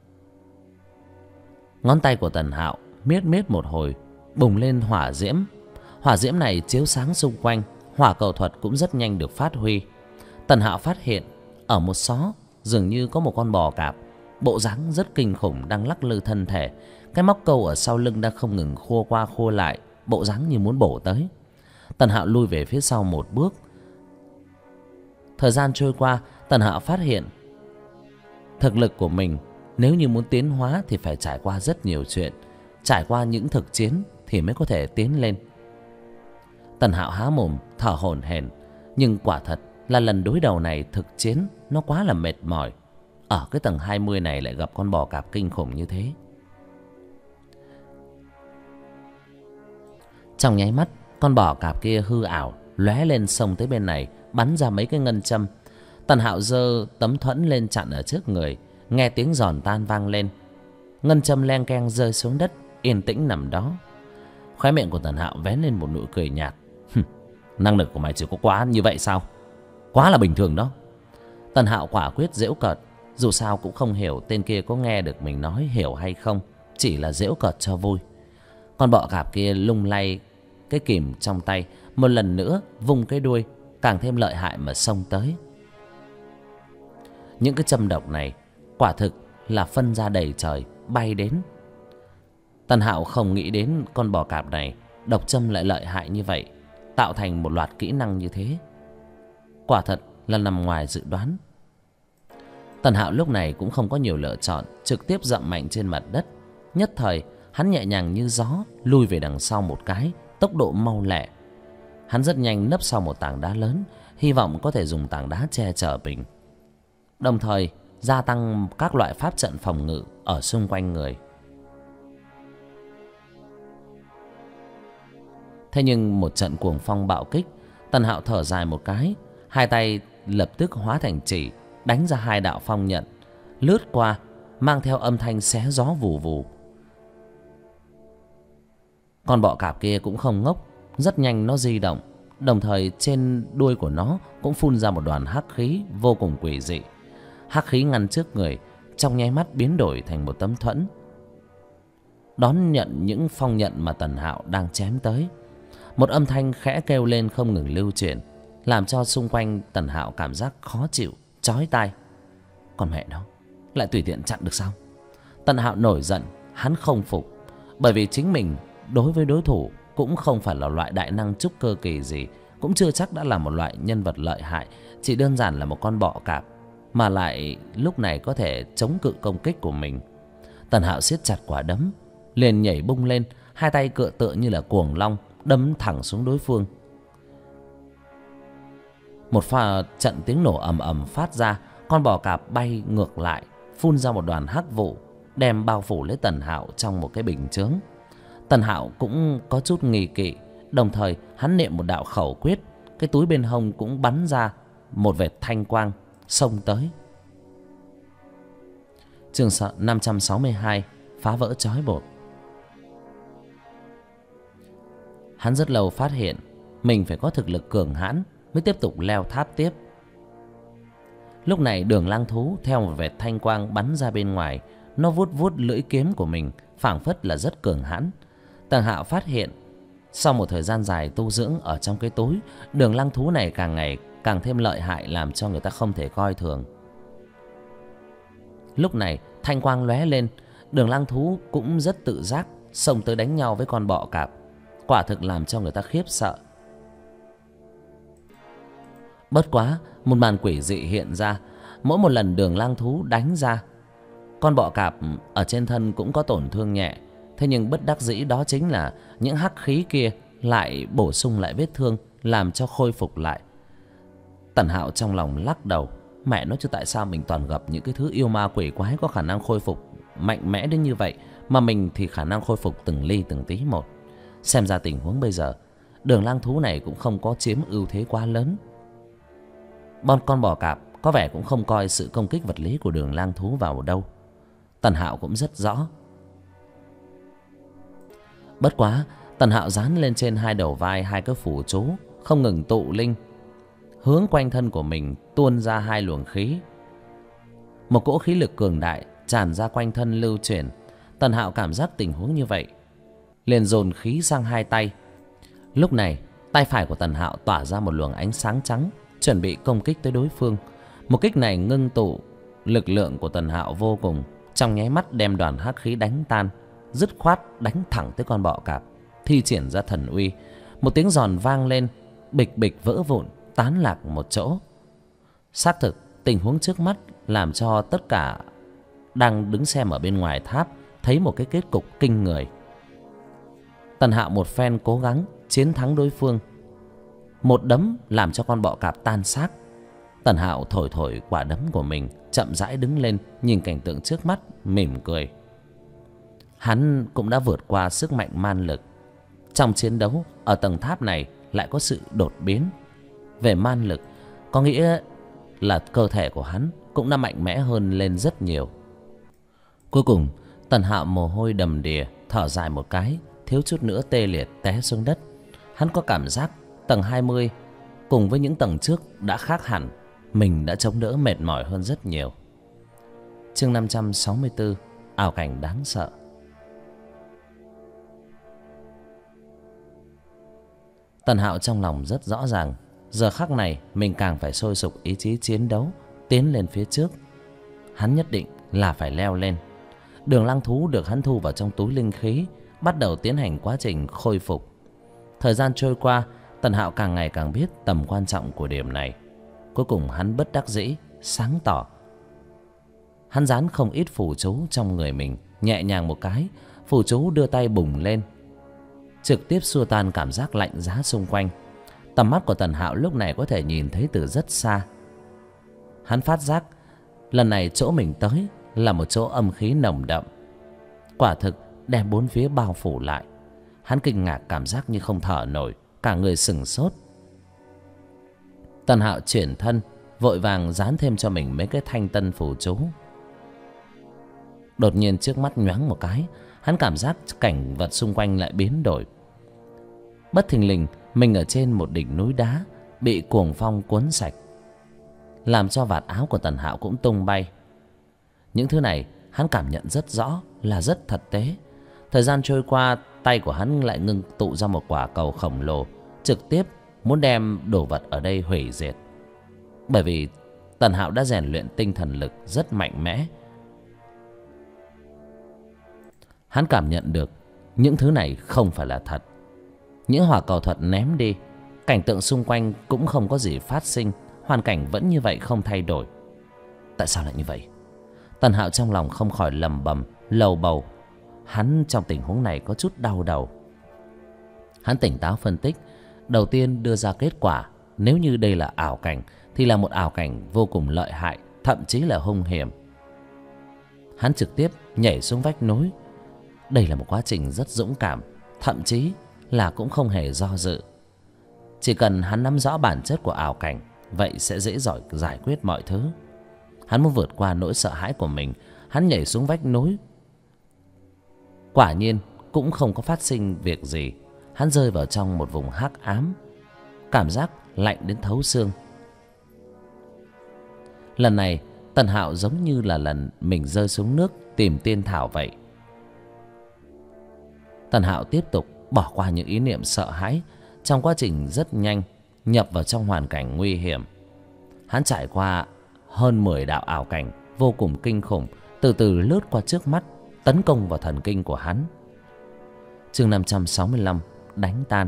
Ngón tay của Tần Hạo miết một hồi, bùng lên hỏa diễm. Hỏa diễm này chiếu sáng xung quanh, hỏa cầu thuật cũng rất nhanh được phát huy. Tần Hạo phát hiện ở một xó dường như có một con bò cạp, bộ dáng rất kinh khủng, đang lắc lư thân thể. Cái móc câu ở sau lưng đang không ngừng khua qua khua lại, bộ dáng như muốn bổ tới. Tần Hạo lui về phía sau một bước. Thời gian trôi qua, Tần Hạo phát hiện thực lực của mình nếu như muốn tiến hóa thì phải trải qua rất nhiều chuyện, trải qua những thực chiến thì mới có thể tiến lên. Tần Hạo há mồm thở hổn hển, nhưng quả thật là lần đối đầu này thực chiến nó quá là mệt mỏi. Ở cái tầng 20 này lại gặp con bò cạp kinh khủng như thế. Trong nháy mắt, con bò cạp kia hư ảo lóe lên xông tới bên này, bắn ra mấy cái ngân châm. Tần Hạo giơ tấm thuẫn lên chặn ở trước người. Nghe tiếng giòn tan vang lên, ngân châm leng keng rơi xuống đất, yên tĩnh nằm đó. Khóe miệng của Tần Hạo vén lên một nụ cười nhạt. Năng lực của mày chỉ có quá như vậy sao? Quá là bình thường đó. Tần Hạo quả quyết giễu cợt. Dù sao cũng không hiểu tên kia có nghe được mình nói hiểu hay không, chỉ là giễu cợt cho vui. Con bọ cạp kia lung lay cái kìm trong tay, một lần nữa vung cái đuôi càng thêm lợi hại mà xông tới. Những cái châm độc này quả thực là phân ra đầy trời bay đến. Tần Hạo không nghĩ đến con bò cạp này độc châm lại lợi hại như vậy, tạo thành một loạt kỹ năng như thế. Quả thật là nằm ngoài dự đoán. Tần Hạo lúc này cũng không có nhiều lựa chọn, trực tiếp dậm mạnh trên mặt đất. Nhất thời hắn nhẹ nhàng như gió lui về đằng sau một cái, tốc độ mau lẹ. Hắn rất nhanh nấp sau một tảng đá lớn, hy vọng có thể dùng tảng đá che chở mình, đồng thời gia tăng các loại pháp trận phòng ngự ở xung quanh người. Thế nhưng một trận cuồng phong bạo kích, Tần Hạo thở dài một cái, hai tay lập tức hóa thành chỉ, đánh ra hai đạo phong nhận, lướt qua, mang theo âm thanh xé gió vù vù. Con bọ cạp kia cũng không ngốc, rất nhanh nó di động, đồng thời trên đuôi của nó cũng phun ra một đoàn hắc khí vô cùng quỷ dị. Hắc khí ngăn trước người, trong nháy mắt biến đổi thành một tấm thuẫn, đón nhận những phong nhận mà Tần Hạo đang chém tới. Một âm thanh khẽ kêu lên không ngừng lưu chuyển, làm cho xung quanh Tần Hạo cảm giác khó chịu, chói tai. Còn mẹ nó, lại tùy tiện chặn được sao? Tần Hạo nổi giận, hắn không phục, bởi vì chính mình đối với đối thủ cũng không phải là loại đại năng trúc cơ kỳ gì, cũng chưa chắc đã là một loại nhân vật lợi hại, chỉ đơn giản là một con bọ cạp, mà lại lúc này có thể chống cự công kích của mình. Tần Hạo siết chặt quả đấm, liền nhảy bung lên, hai tay cựa tựa như là cuồng long, đâm thẳng xuống đối phương. Một pha trận tiếng nổ ầm ầm phát ra, con bò cạp bay ngược lại, phun ra một đoàn hắc vụ, đem bao phủ lấy Tần Hạo trong một cái bình chướng. Tần Hạo cũng có chút nghi kỵ, đồng thời hắn niệm một đạo khẩu quyết, cái túi bên hông cũng bắn ra một vệt thanh quang xông tới. Chương 562, phá vỡ trói buộc. Hắn rất lâu phát hiện mình phải có thực lực cường hãn mới tiếp tục leo tháp tiếp. Lúc này Đường Lang thú theo một vệt thanh quang bắn ra bên ngoài, nó vuốt vuốt lưỡi kiếm của mình, phảng phất là rất cường hãn. Tần Hạo phát hiện sau một thời gian dài tu dưỡng ở trong cái túi, Đường Lang thú này càng ngày càng thêm lợi hại, làm cho người ta không thể coi thường. Lúc này thanh quang lóe lên, Đường Lang thú cũng rất tự giác xông tới đánh nhau với con bọ cạp, quả thực làm cho người ta khiếp sợ. Bất quá một màn quỷ dị hiện ra, mỗi một lần Đường Lang thú đánh ra, con bọ cạp ở trên thân cũng có tổn thương nhẹ. Thế nhưng bất đắc dĩ đó chính là những hắc khí kia lại bổ sung lại vết thương, làm cho khôi phục lại. Tần Hạo trong lòng lắc đầu, mẹ nói chứ tại sao mình toàn gặp những cái thứ yêu ma quỷ quái có khả năng khôi phục mạnh mẽ đến như vậy, mà mình thì khả năng khôi phục từng ly từng tí một. Xem ra tình huống bây giờ Đường Lang thú này cũng không có chiếm ưu thế quá lớn. Con bò cạp có vẻ cũng không coi sự công kích vật lý của Đường Lang thú vào đâu. Tần Hạo cũng rất rõ. Bất quá Tần Hạo dán lên trên hai đầu vai hai cái phù chú, không ngừng tụ linh, hướng quanh thân của mình tuôn ra hai luồng khí. Một cỗ khí lực cường đại tràn ra quanh thân lưu chuyển. Tần Hạo cảm giác tình huống như vậy, liền dồn khí sang hai tay. Lúc này tay phải của Tần Hạo tỏa ra một luồng ánh sáng trắng, chuẩn bị công kích tới đối phương. Một kích này ngưng tụ lực lượng của Tần Hạo vô cùng, trong nháy mắt đem đoàn hắc khí đánh tan, dứt khoát đánh thẳng tới con bọ cạp, thi triển ra thần uy. Một tiếng giòn vang lên, bịch bịch vỡ vụn, tán lạc một chỗ. Xác thực tình huống trước mắt làm cho tất cả đang đứng xem ở bên ngoài tháp thấy một cái kết cục kinh người. Tần Hạo một phen cố gắng chiến thắng đối phương, một đấm làm cho con bọ cạp tan xác. Tần Hạo thổi thổi quả đấm của mình, chậm rãi đứng lên, nhìn cảnh tượng trước mắt, mỉm cười. Hắn cũng đã vượt qua sức mạnh man lực. Trong chiến đấu ở tầng tháp này lại có sự đột biến về man lực, có nghĩa là cơ thể của hắn cũng đã mạnh mẽ hơn lên rất nhiều. Cuối cùng Tần Hạo mồ hôi đầm đìa, thở dài một cái, thiếu chút nữa tê liệt té xuống đất. Hắn có cảm giác tầng 20 cùng với những tầng trước đã khác hẳn, mình đã chống đỡ mệt mỏi hơn rất nhiều. Chương 564: ảo cảnh đáng sợ. Tần Hạo trong lòng rất rõ ràng, giờ khắc này mình càng phải sôi sục ý chí chiến đấu, tiến lên phía trước. Hắn nhất định là phải leo lên. Đường lang thú được hắn thu vào trong túi linh khí, bắt đầu tiến hành quá trình khôi phục. Thời gian trôi qua, Tần Hạo càng ngày càng biết tầm quan trọng của điểm này. Cuối cùng hắn bất đắc dĩ, sáng tỏ. Hắn dán không ít phù chú trong người mình, nhẹ nhàng một cái, phù chú đưa tay bùng lên, trực tiếp xua tan cảm giác lạnh giá xung quanh. Tầm mắt của Tần Hạo lúc này có thể nhìn thấy từ rất xa. Hắn phát giác lần này chỗ mình tới là một chỗ âm khí nồng đậm, quả thực đem bốn phía bao phủ lại. Hắn kinh ngạc, cảm giác như không thở nổi, cả người sừng sốt. Tần Hạo chuyển thân, vội vàng dán thêm cho mình mấy cái thanh tân phù chú. Đột nhiên trước mắt nhoáng một cái, hắn cảm giác cảnh vật xung quanh lại biến đổi. Bất thình lình mình ở trên một đỉnh núi đá, bị cuồng phong cuốn sạch, làm cho vạt áo của Tần Hạo cũng tung bay. Những thứ này hắn cảm nhận rất rõ là rất thực tế. Thời gian trôi qua, tay của hắn lại ngưng tụ ra một quả cầu khổng lồ, trực tiếp muốn đem đồ vật ở đây hủy diệt. Bởi vì Tần Hạo đã rèn luyện tinh thần lực rất mạnh mẽ. Hắn cảm nhận được những thứ này không phải là thật. Những hỏa cầu thuật ném đi, cảnh tượng xung quanh cũng không có gì phát sinh, hoàn cảnh vẫn như vậy không thay đổi. Tại sao lại như vậy? Tần Hạo trong lòng không khỏi lẩm bẩm lầu bầu. Hắn trong tình huống này có chút đau đầu. Hắn tỉnh táo phân tích, đầu tiên đưa ra kết quả, nếu như đây là ảo cảnh thì là một ảo cảnh vô cùng lợi hại, thậm chí là hung hiểm. Hắn trực tiếp nhảy xuống vách núi. Đây là một quá trình rất dũng cảm, thậm chí là cũng không hề do dự. Chỉ cần hắn nắm rõ bản chất của ảo cảnh, vậy sẽ dễ dàng giải quyết mọi thứ. Hắn muốn vượt qua nỗi sợ hãi của mình, hắn nhảy xuống vách núi. Quả nhiên cũng không có phát sinh việc gì. Hắn rơi vào trong một vùng hắc ám, cảm giác lạnh đến thấu xương. Lần này Tần Hạo giống như là lần mình rơi xuống nước tìm tiên thảo vậy. Tần Hạo tiếp tục bỏ qua những ý niệm sợ hãi, trong quá trình rất nhanh nhập vào trong hoàn cảnh nguy hiểm. Hắn trải qua hơn 10 đạo ảo cảnh vô cùng kinh khủng, từ từ lướt qua trước mắt, tấn công vào thần kinh của hắn. Chương 565: đánh tan.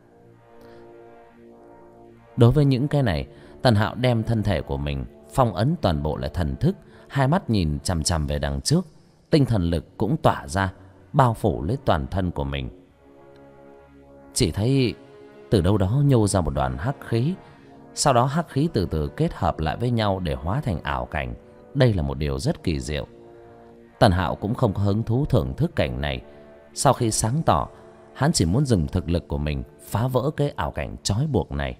Đối với những cái này, Tần Hạo đem thân thể của mình phong ấn toàn bộ lại thần thức, hai mắt nhìn chằm chằm về đằng trước, tinh thần lực cũng tỏa ra, bao phủ lấy toàn thân của mình. Chỉ thấy từ đâu đó nhô ra một đoàn hắc khí, sau đó hắc khí từ từ kết hợp lại với nhau để hóa thành ảo cảnh. Đây là một điều rất kỳ diệu. Tần Hạo cũng không có hứng thú thưởng thức cảnh này. Sau khi sáng tỏ, hắn chỉ muốn dùng thực lực của mình phá vỡ cái ảo cảnh trói buộc này,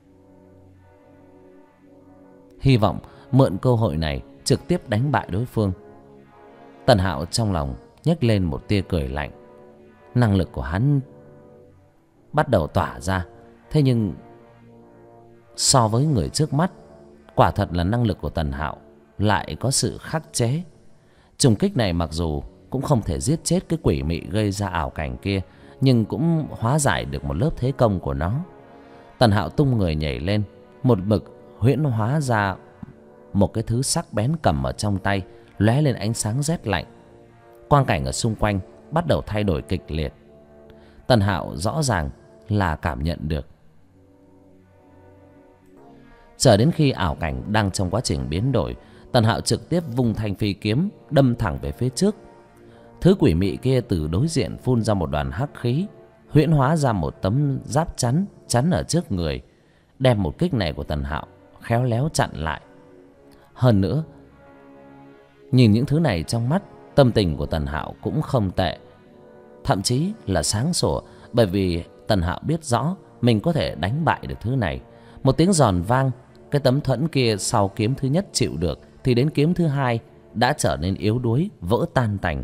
hy vọng mượn cơ hội này trực tiếp đánh bại đối phương. Tần Hạo trong lòng nhếch lên một tia cười lạnh. Năng lực của hắn bắt đầu tỏa ra, thế nhưng so với người trước mắt, quả thật là năng lực của Tần Hạo lại có sự khắc chế. Trùng kích này mặc dù cũng không thể giết chết cái quỷ mị gây ra ảo cảnh kia, nhưng cũng hóa giải được một lớp thế công của nó. Tần Hạo tung người nhảy lên, một mực huyễn hóa ra một cái thứ sắc bén cầm ở trong tay, lóe lên ánh sáng rét lạnh. Quang cảnh ở xung quanh bắt đầu thay đổi kịch liệt. Tần Hạo rõ ràng là cảm nhận được. Chờ đến khi ảo cảnh đang trong quá trình biến đổi, Tần Hạo trực tiếp vung thanh phi kiếm đâm thẳng về phía trước. Thứ quỷ mị kia từ đối diện phun ra một đoàn hắc khí, huyễn hóa ra một tấm giáp chắn ở trước người, đem một kích này của Tần Hạo khéo léo chặn lại. Hơn nữa, nhìn những thứ này trong mắt, tâm tình của Tần Hạo cũng không tệ, thậm chí là sáng sủa, bởi vì Tần Hạo biết rõ mình có thể đánh bại được thứ này. Một tiếng giòn vang, Cái tấm thuẫn kia sau kiếm thứ nhất chịu được thì đến kiếm thứ hai đã trở nên yếu đuối, vỡ tan tành.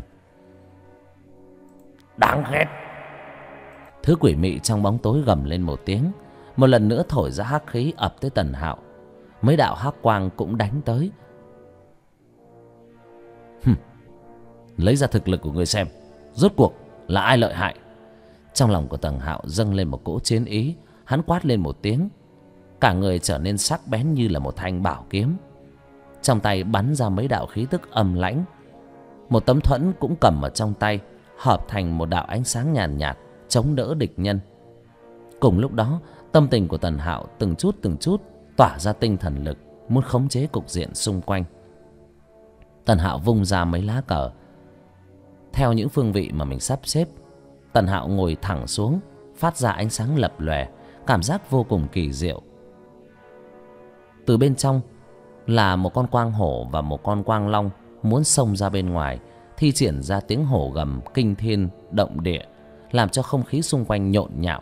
Đáng ghét! Thứ quỷ mị trong bóng tối gầm lên một tiếng, một lần nữa thổi ra hắc khí ập tới Tần Hạo. Mấy đạo hắc quang cũng đánh tới. Lấy ra thực lực của người xem, rốt cuộc là ai lợi hại. Trong lòng của Tần Hạo dâng lên một cỗ chiến ý. Hắn quát lên một tiếng, cả người trở nên sắc bén như là một thanh bảo kiếm. Trong tay bắn ra mấy đạo khí tức âm lãnh. Một tấm thuẫn cũng cầm ở trong tay, hợp thành một đạo ánh sáng nhàn nhạt, chống đỡ địch nhân. Cùng lúc đó, tâm tình của Tần Hạo từng chút tỏa ra tinh thần lực, muốn khống chế cục diện xung quanh. Tần Hạo vung ra mấy lá cờ theo những phương vị mà mình sắp xếp. Tần Hạo ngồi thẳng xuống, phát ra ánh sáng lập lòe, cảm giác vô cùng kỳ diệu. Từ bên trong là một con quang hổ và một con quang long muốn xông ra bên ngoài, thi triển ra tiếng hổ gầm kinh thiên động địa, làm cho không khí xung quanh nhộn nhạo.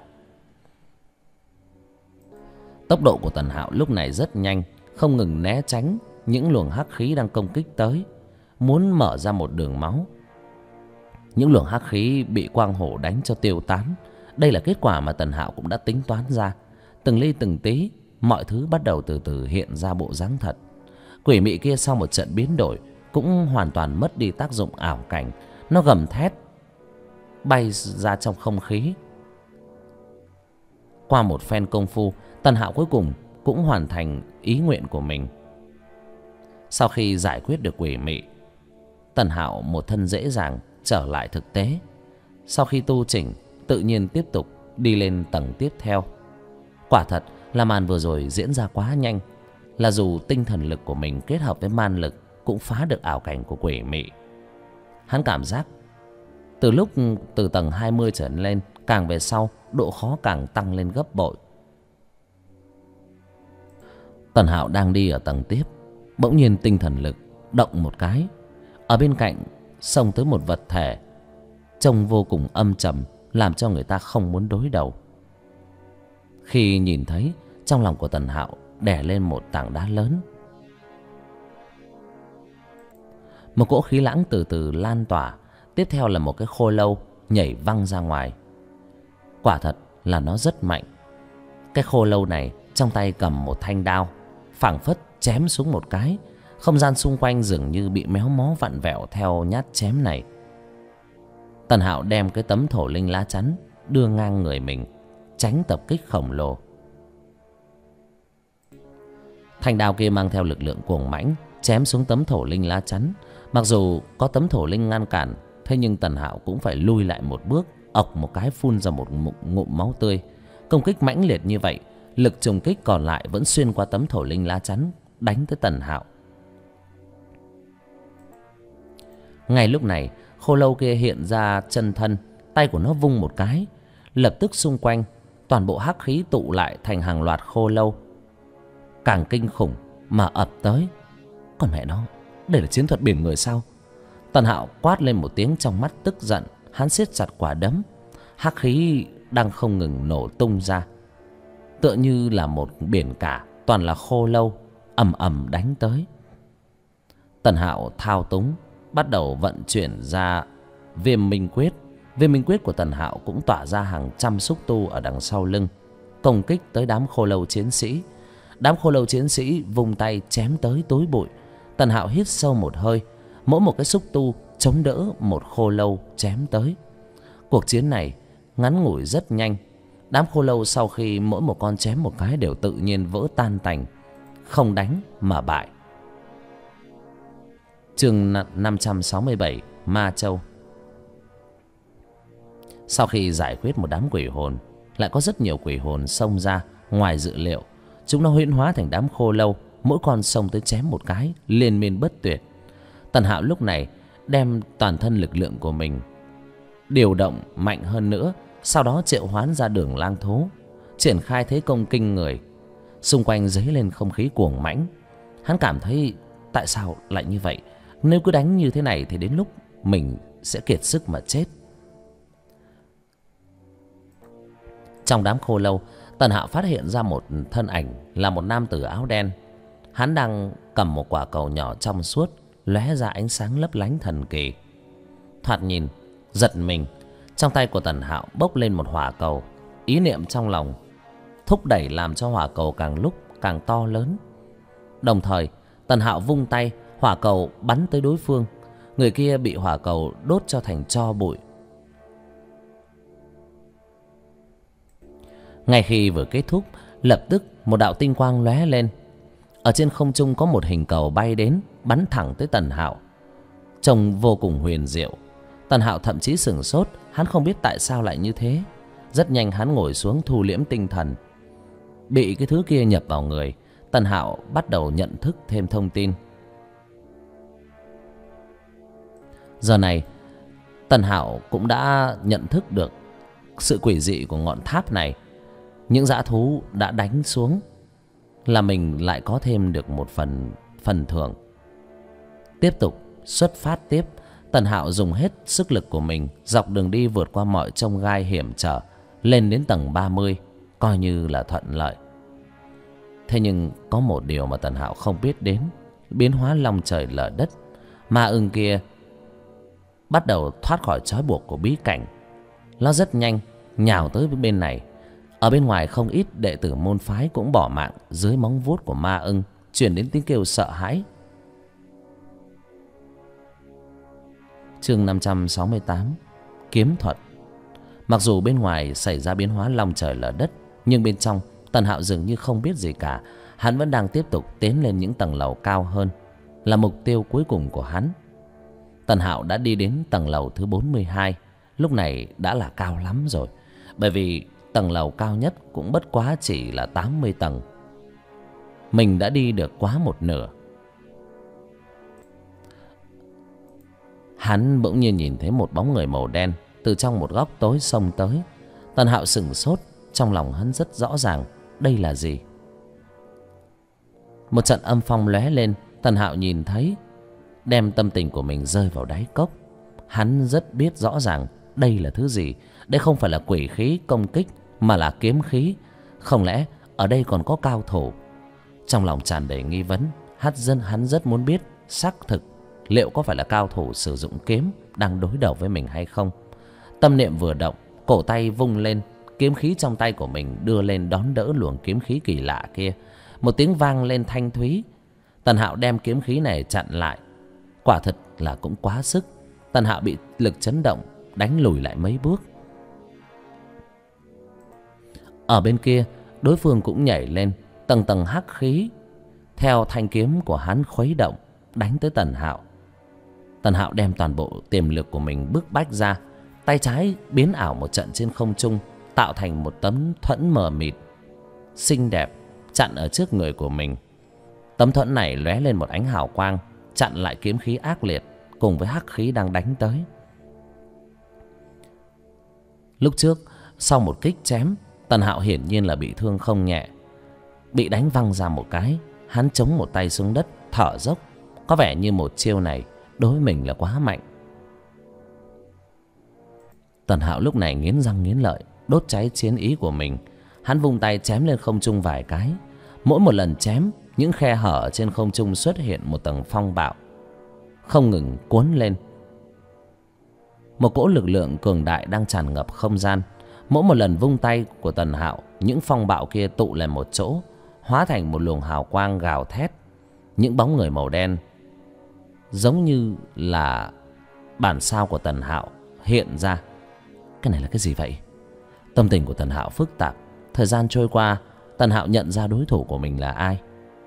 Tốc độ của Tần Hạo lúc này rất nhanh, không ngừng né tránh những luồng hắc khí đang công kích tới, muốn mở ra một đường máu. Những luồng hắc khí bị quang hổ đánh cho tiêu tán. Đây là kết quả mà Tần Hạo cũng đã tính toán ra. Từng ly từng tí, mọi thứ bắt đầu từ từ hiện ra bộ dáng thật. Quỷ mị kia sau một trận biến đổi cũng hoàn toàn mất đi tác dụng ảo cảnh. Nó gầm thét bay ra trong không khí. Qua một phen công phu, Tần Hạo cuối cùng cũng hoàn thành ý nguyện của mình. Sau khi giải quyết được quỷ mị, Tần Hạo một thân dễ dàng trở lại thực tế. Sau khi tu chỉnh, tự nhiên tiếp tục đi lên tầng tiếp theo. Quả thật là màn vừa rồi diễn ra quá nhanh, là dù tinh thần lực của mình kết hợp với man lực cũng phá được ảo cảnh của quỷ mị. Hắn cảm giác từ tầng 20 trở lên, càng về sau độ khó càng tăng lên gấp bội. Tần Hạo đang đi ở tầng tiếp, bỗng nhiên tinh thần lực động một cái. Ở bên cạnh xông tới một vật thể trông vô cùng âm trầm, làm cho người ta không muốn đối đầu. Khi nhìn thấy, trong lòng của Tần Hạo đè lên một tảng đá lớn. Một cỗ khí lãng từ từ lan tỏa, tiếp theo là một cái khô lâu nhảy văng ra ngoài. Quả thật là nó rất mạnh. Cái khô lâu này trong tay cầm một thanh đao, phảng phất chém xuống một cái, không gian xung quanh dường như bị méo mó vặn vẹo theo nhát chém này. Tần Hạo đem cái tấm thổ linh lá chắn đưa ngang người mình, tránh tập kích khổng lồ. Thanh đao kia mang theo lực lượng cuồng mãnh, chém xuống tấm thổ linh lá chắn. Mặc dù có tấm thổ linh ngăn cản, thế nhưng Tần Hạo cũng phải lui lại một bước, ộc một cái phun ra một ngụm máu tươi. Công kích mãnh liệt như vậy, lực trùng kích còn lại vẫn xuyên qua tấm thổ linh lá chắn, đánh tới Tần Hạo. Ngay lúc này, khô lâu kia hiện ra chân thân, tay của nó vung một cái, lập tức xung quanh toàn bộ hắc khí tụ lại thành hàng loạt khô lâu, càng kinh khủng mà ập tới. Còn mẹ nó, đây là chiến thuật biển người sao? Tần Hạo quát lên một tiếng, trong mắt tức giận. Hắn siết chặt quả đấm, hắc khí đang không ngừng nổ tung ra, tựa như là một biển cả toàn là khô lâu ầm ầm đánh tới. Tần Hạo thao túng, bắt đầu vận chuyển ra Viêm Minh Quyết. Viêm Minh Quyết của Tần Hạo cũng tỏa ra hàng trăm xúc tu ở đằng sau lưng, công kích tới đám khô lâu chiến sĩ. Đám khô lâu chiến sĩ vung tay chém tới tối bụi. Tần Hạo hít sâu một hơi, mỗi một cái xúc tu chống đỡ một khô lâu chém tới. Cuộc chiến này ngắn ngủi rất nhanh. Đám khô lâu sau khi mỗi một con chém một cái đều tự nhiên vỡ tan tành, không đánh mà bại. Chương 567: Ma Châu. Sau khi giải quyết một đám quỷ hồn, lại có rất nhiều quỷ hồn xông ra. Ngoài dự liệu, chúng nó huyễn hóa thành đám khô lâu, mỗi con xông tới chém một cái liên miên bất tuyệt. Tần Hạo lúc này đem toàn thân lực lượng của mình điều động mạnh hơn nữa, sau đó triệu hoán ra Đường Lang Thú, triển khai thế công kinh người. Xung quanh dấy lên không khí cuồng mãnh. Hắn cảm thấy tại sao lại như vậy? Nếu cứ đánh như thế này thì đến lúc mình sẽ kiệt sức mà chết. Trong đám khô lâu, Tần Hạo phát hiện ra một thân ảnh là một nam tử áo đen. Hắn đang cầm một quả cầu nhỏ trong suốt, lóe ra ánh sáng lấp lánh thần kỳ. Thoạt nhìn giật mình, trong tay của Tần Hạo bốc lên một hỏa cầu. Ý niệm trong lòng thúc đẩy làm cho hỏa cầu càng lúc càng to lớn. Đồng thời Tần Hạo vung tay, hỏa cầu bắn tới đối phương. Người kia bị hỏa cầu đốt cho thành tro bụi. Ngay khi vừa kết thúc, lập tức một đạo tinh quang lóe lên. Ở trên không trung có một hình cầu bay đến, bắn thẳng tới Tần Hạo, trông vô cùng huyền diệu. Tần Hạo thậm chí sửng sốt, hắn không biết tại sao lại như thế. Rất nhanh hắn ngồi xuống thu liễm tinh thần. Bị cái thứ kia nhập vào người, Tần Hạo bắt đầu nhận thức thêm thông tin. Giờ này Tần Hạo cũng đã nhận thức được sự quỷ dị của ngọn tháp này. Những dã thú đã đánh xuống là mình lại có thêm được một phần thưởng. Tiếp tục xuất phát tiếp, Tần Hạo dùng hết sức lực của mình, dọc đường đi vượt qua mọi chông gai hiểm trở, lên đến tầng 30, coi như là thuận lợi. Thế nhưng có một điều mà Tần Hạo không biết đến. Biến hóa long trời lở đất, ma ưng kia bắt đầu thoát khỏi trói buộc của bí cảnh. Nó rất nhanh nhào tới bên này. Ở bên ngoài không ít đệ tử môn phái cũng bỏ mạng dưới móng vuốt của ma ưng, truyền đến tiếng kêu sợ hãi. Chương 568, kiếm thuật. Mặc dù bên ngoài xảy ra biến hóa long trời lở đất, nhưng bên trong Tần Hạo dường như không biết gì cả. Hắn vẫn đang tiếp tục tiến lên những tầng lầu cao hơn, là mục tiêu cuối cùng của hắn. Tần Hạo đã đi đến tầng lầu thứ 42. Lúc này đã là cao lắm rồi, bởi vì tầng lầu cao nhất cũng bất quá chỉ là 80 tầng. Mình đã đi được quá một nửa. Hắn bỗng nhiên nhìn thấy một bóng người màu đen từ trong một góc tối xông tới. Tần Hạo sửng sốt, trong lòng hắn rất rõ ràng đây là gì. Một trận âm phong lóe lên, Tần Hạo nhìn thấy, đem tâm tình của mình rơi vào đáy cốc. Hắn rất biết rõ ràng đây là thứ gì. Đây không phải là quỷ khí công kích, mà là kiếm khí. Không lẽ ở đây còn có cao thủ? Trong lòng tràn đầy nghi vấn, hắn rất muốn biết xác thực liệu có phải là cao thủ sử dụng kiếm đang đối đầu với mình hay không. Tâm niệm vừa động, cổ tay vung lên, kiếm khí trong tay của mình đưa lên đón đỡ luồng kiếm khí kỳ lạ kia. Một tiếng vang lên thanh thúy. Tần Hạo đem kiếm khí này chặn lại. Quả thật là cũng quá sức. Tần Hạo bị lực chấn động, đánh lùi lại mấy bước. Ở bên kia, đối phương cũng nhảy lên, tầng tầng hắc khí theo thanh kiếm của hắn khuấy động, đánh tới Tần Hạo. Tần Hạo đem toàn bộ tiềm lực của mình bức bách ra. Tay trái biến ảo một trận trên không trung, tạo thành một tấm thuẫn mờ mịt xinh đẹp chặn ở trước người của mình. Tấm thuẫn này lóe lên một ánh hào quang, chặn lại kiếm khí ác liệt cùng với hắc khí đang đánh tới. Lúc trước sau một kích chém, Tần Hạo hiển nhiên là bị thương không nhẹ. Bị đánh văng ra một cái, hắn chống một tay xuống đất thở dốc. Có vẻ như một chiêu này đối mình là quá mạnh. Tần Hạo lúc này nghiến răng nghiến lợi, đốt cháy chiến ý của mình. Hắn vung tay chém lên không trung vài cái. Mỗi một lần chém, những khe hở trên không trung xuất hiện một tầng phong bạo, không ngừng cuốn lên. Một cỗ lực lượng cường đại đang tràn ngập không gian. Mỗi một lần vung tay của Tần Hạo, những phong bạo kia tụ lại một chỗ, hóa thành một luồng hào quang gào thét. Những bóng người màu đen giống như là bản sao của Tần Hạo hiện ra. Cái này là cái gì vậy? Tâm tình của Tần Hạo phức tạp. Thời gian trôi qua, Tần Hạo nhận ra đối thủ của mình là ai.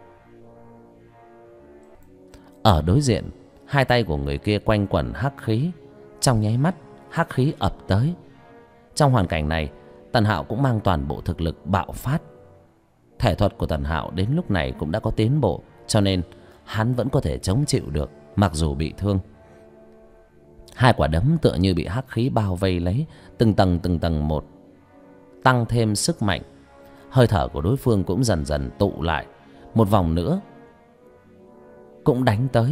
Ở đối diện, hai tay của người kia quanh quẩn hắc khí. Trong nháy mắt, hắc khí ập tới. Trong hoàn cảnh này, Tần Hạo cũng mang toàn bộ thực lực bạo phát. Thể thuật của Tần Hạo đến lúc này cũng đã có tiến bộ, cho nên hắn vẫn có thể chống chịu được mặc dù bị thương. Hai quả đấm tựa như bị hắc khí bao vây lấy, từng tầng một, tăng thêm sức mạnh. Hơi thở của đối phương cũng dần dần tụ lại. Một vòng nữa cũng đánh tới.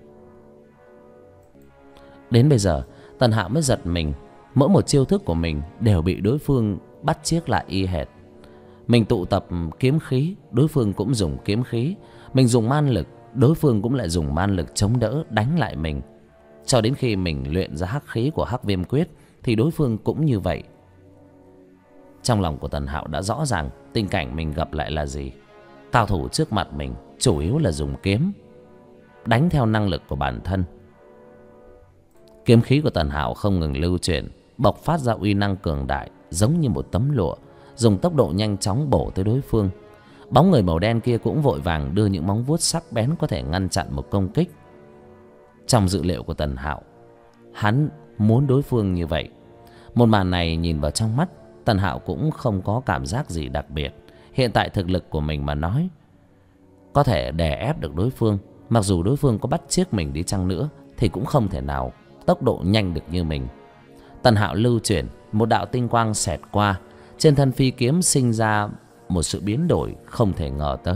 Đến bây giờ Tần Hạo mới giật mình. Mỗi một chiêu thức của mình đều bị đối phương bắt chước lại y hệt. Mình tụ tập kiếm khí, đối phương cũng dùng kiếm khí. Mình dùng man lực, đối phương cũng lại dùng man lực chống đỡ đánh lại mình. Cho đến khi mình luyện ra hắc khí của Hắc Viêm Quyết thì đối phương cũng như vậy. Trong lòng của Tần Hạo đã rõ ràng tình cảnh mình gặp lại là gì. Cao thủ trước mặt mình chủ yếu là dùng kiếm, đánh theo năng lực của bản thân. Kiếm khí của Tần Hạo không ngừng lưu chuyển, bộc phát ra uy năng cường đại, giống như một tấm lụa, dùng tốc độ nhanh chóng bổ tới đối phương. Bóng người màu đen kia cũng vội vàng đưa những móng vuốt sắc bén có thể ngăn chặn một công kích. Trong dự liệu của Tần Hạo, hắn muốn đối phương như vậy. Một màn này nhìn vào trong mắt, Tần Hạo cũng không có cảm giác gì đặc biệt. Hiện tại thực lực của mình mà nói, có thể đè ép được đối phương. Mặc dù đối phương có bắt chước mình đi chăng nữa thì cũng không thể nào tốc độ nhanh được như mình. Tần Hạo lưu chuyển, một đạo tinh quang xẹt qua. Trên thân phi kiếm sinh ra một sự biến đổi không thể ngờ tới.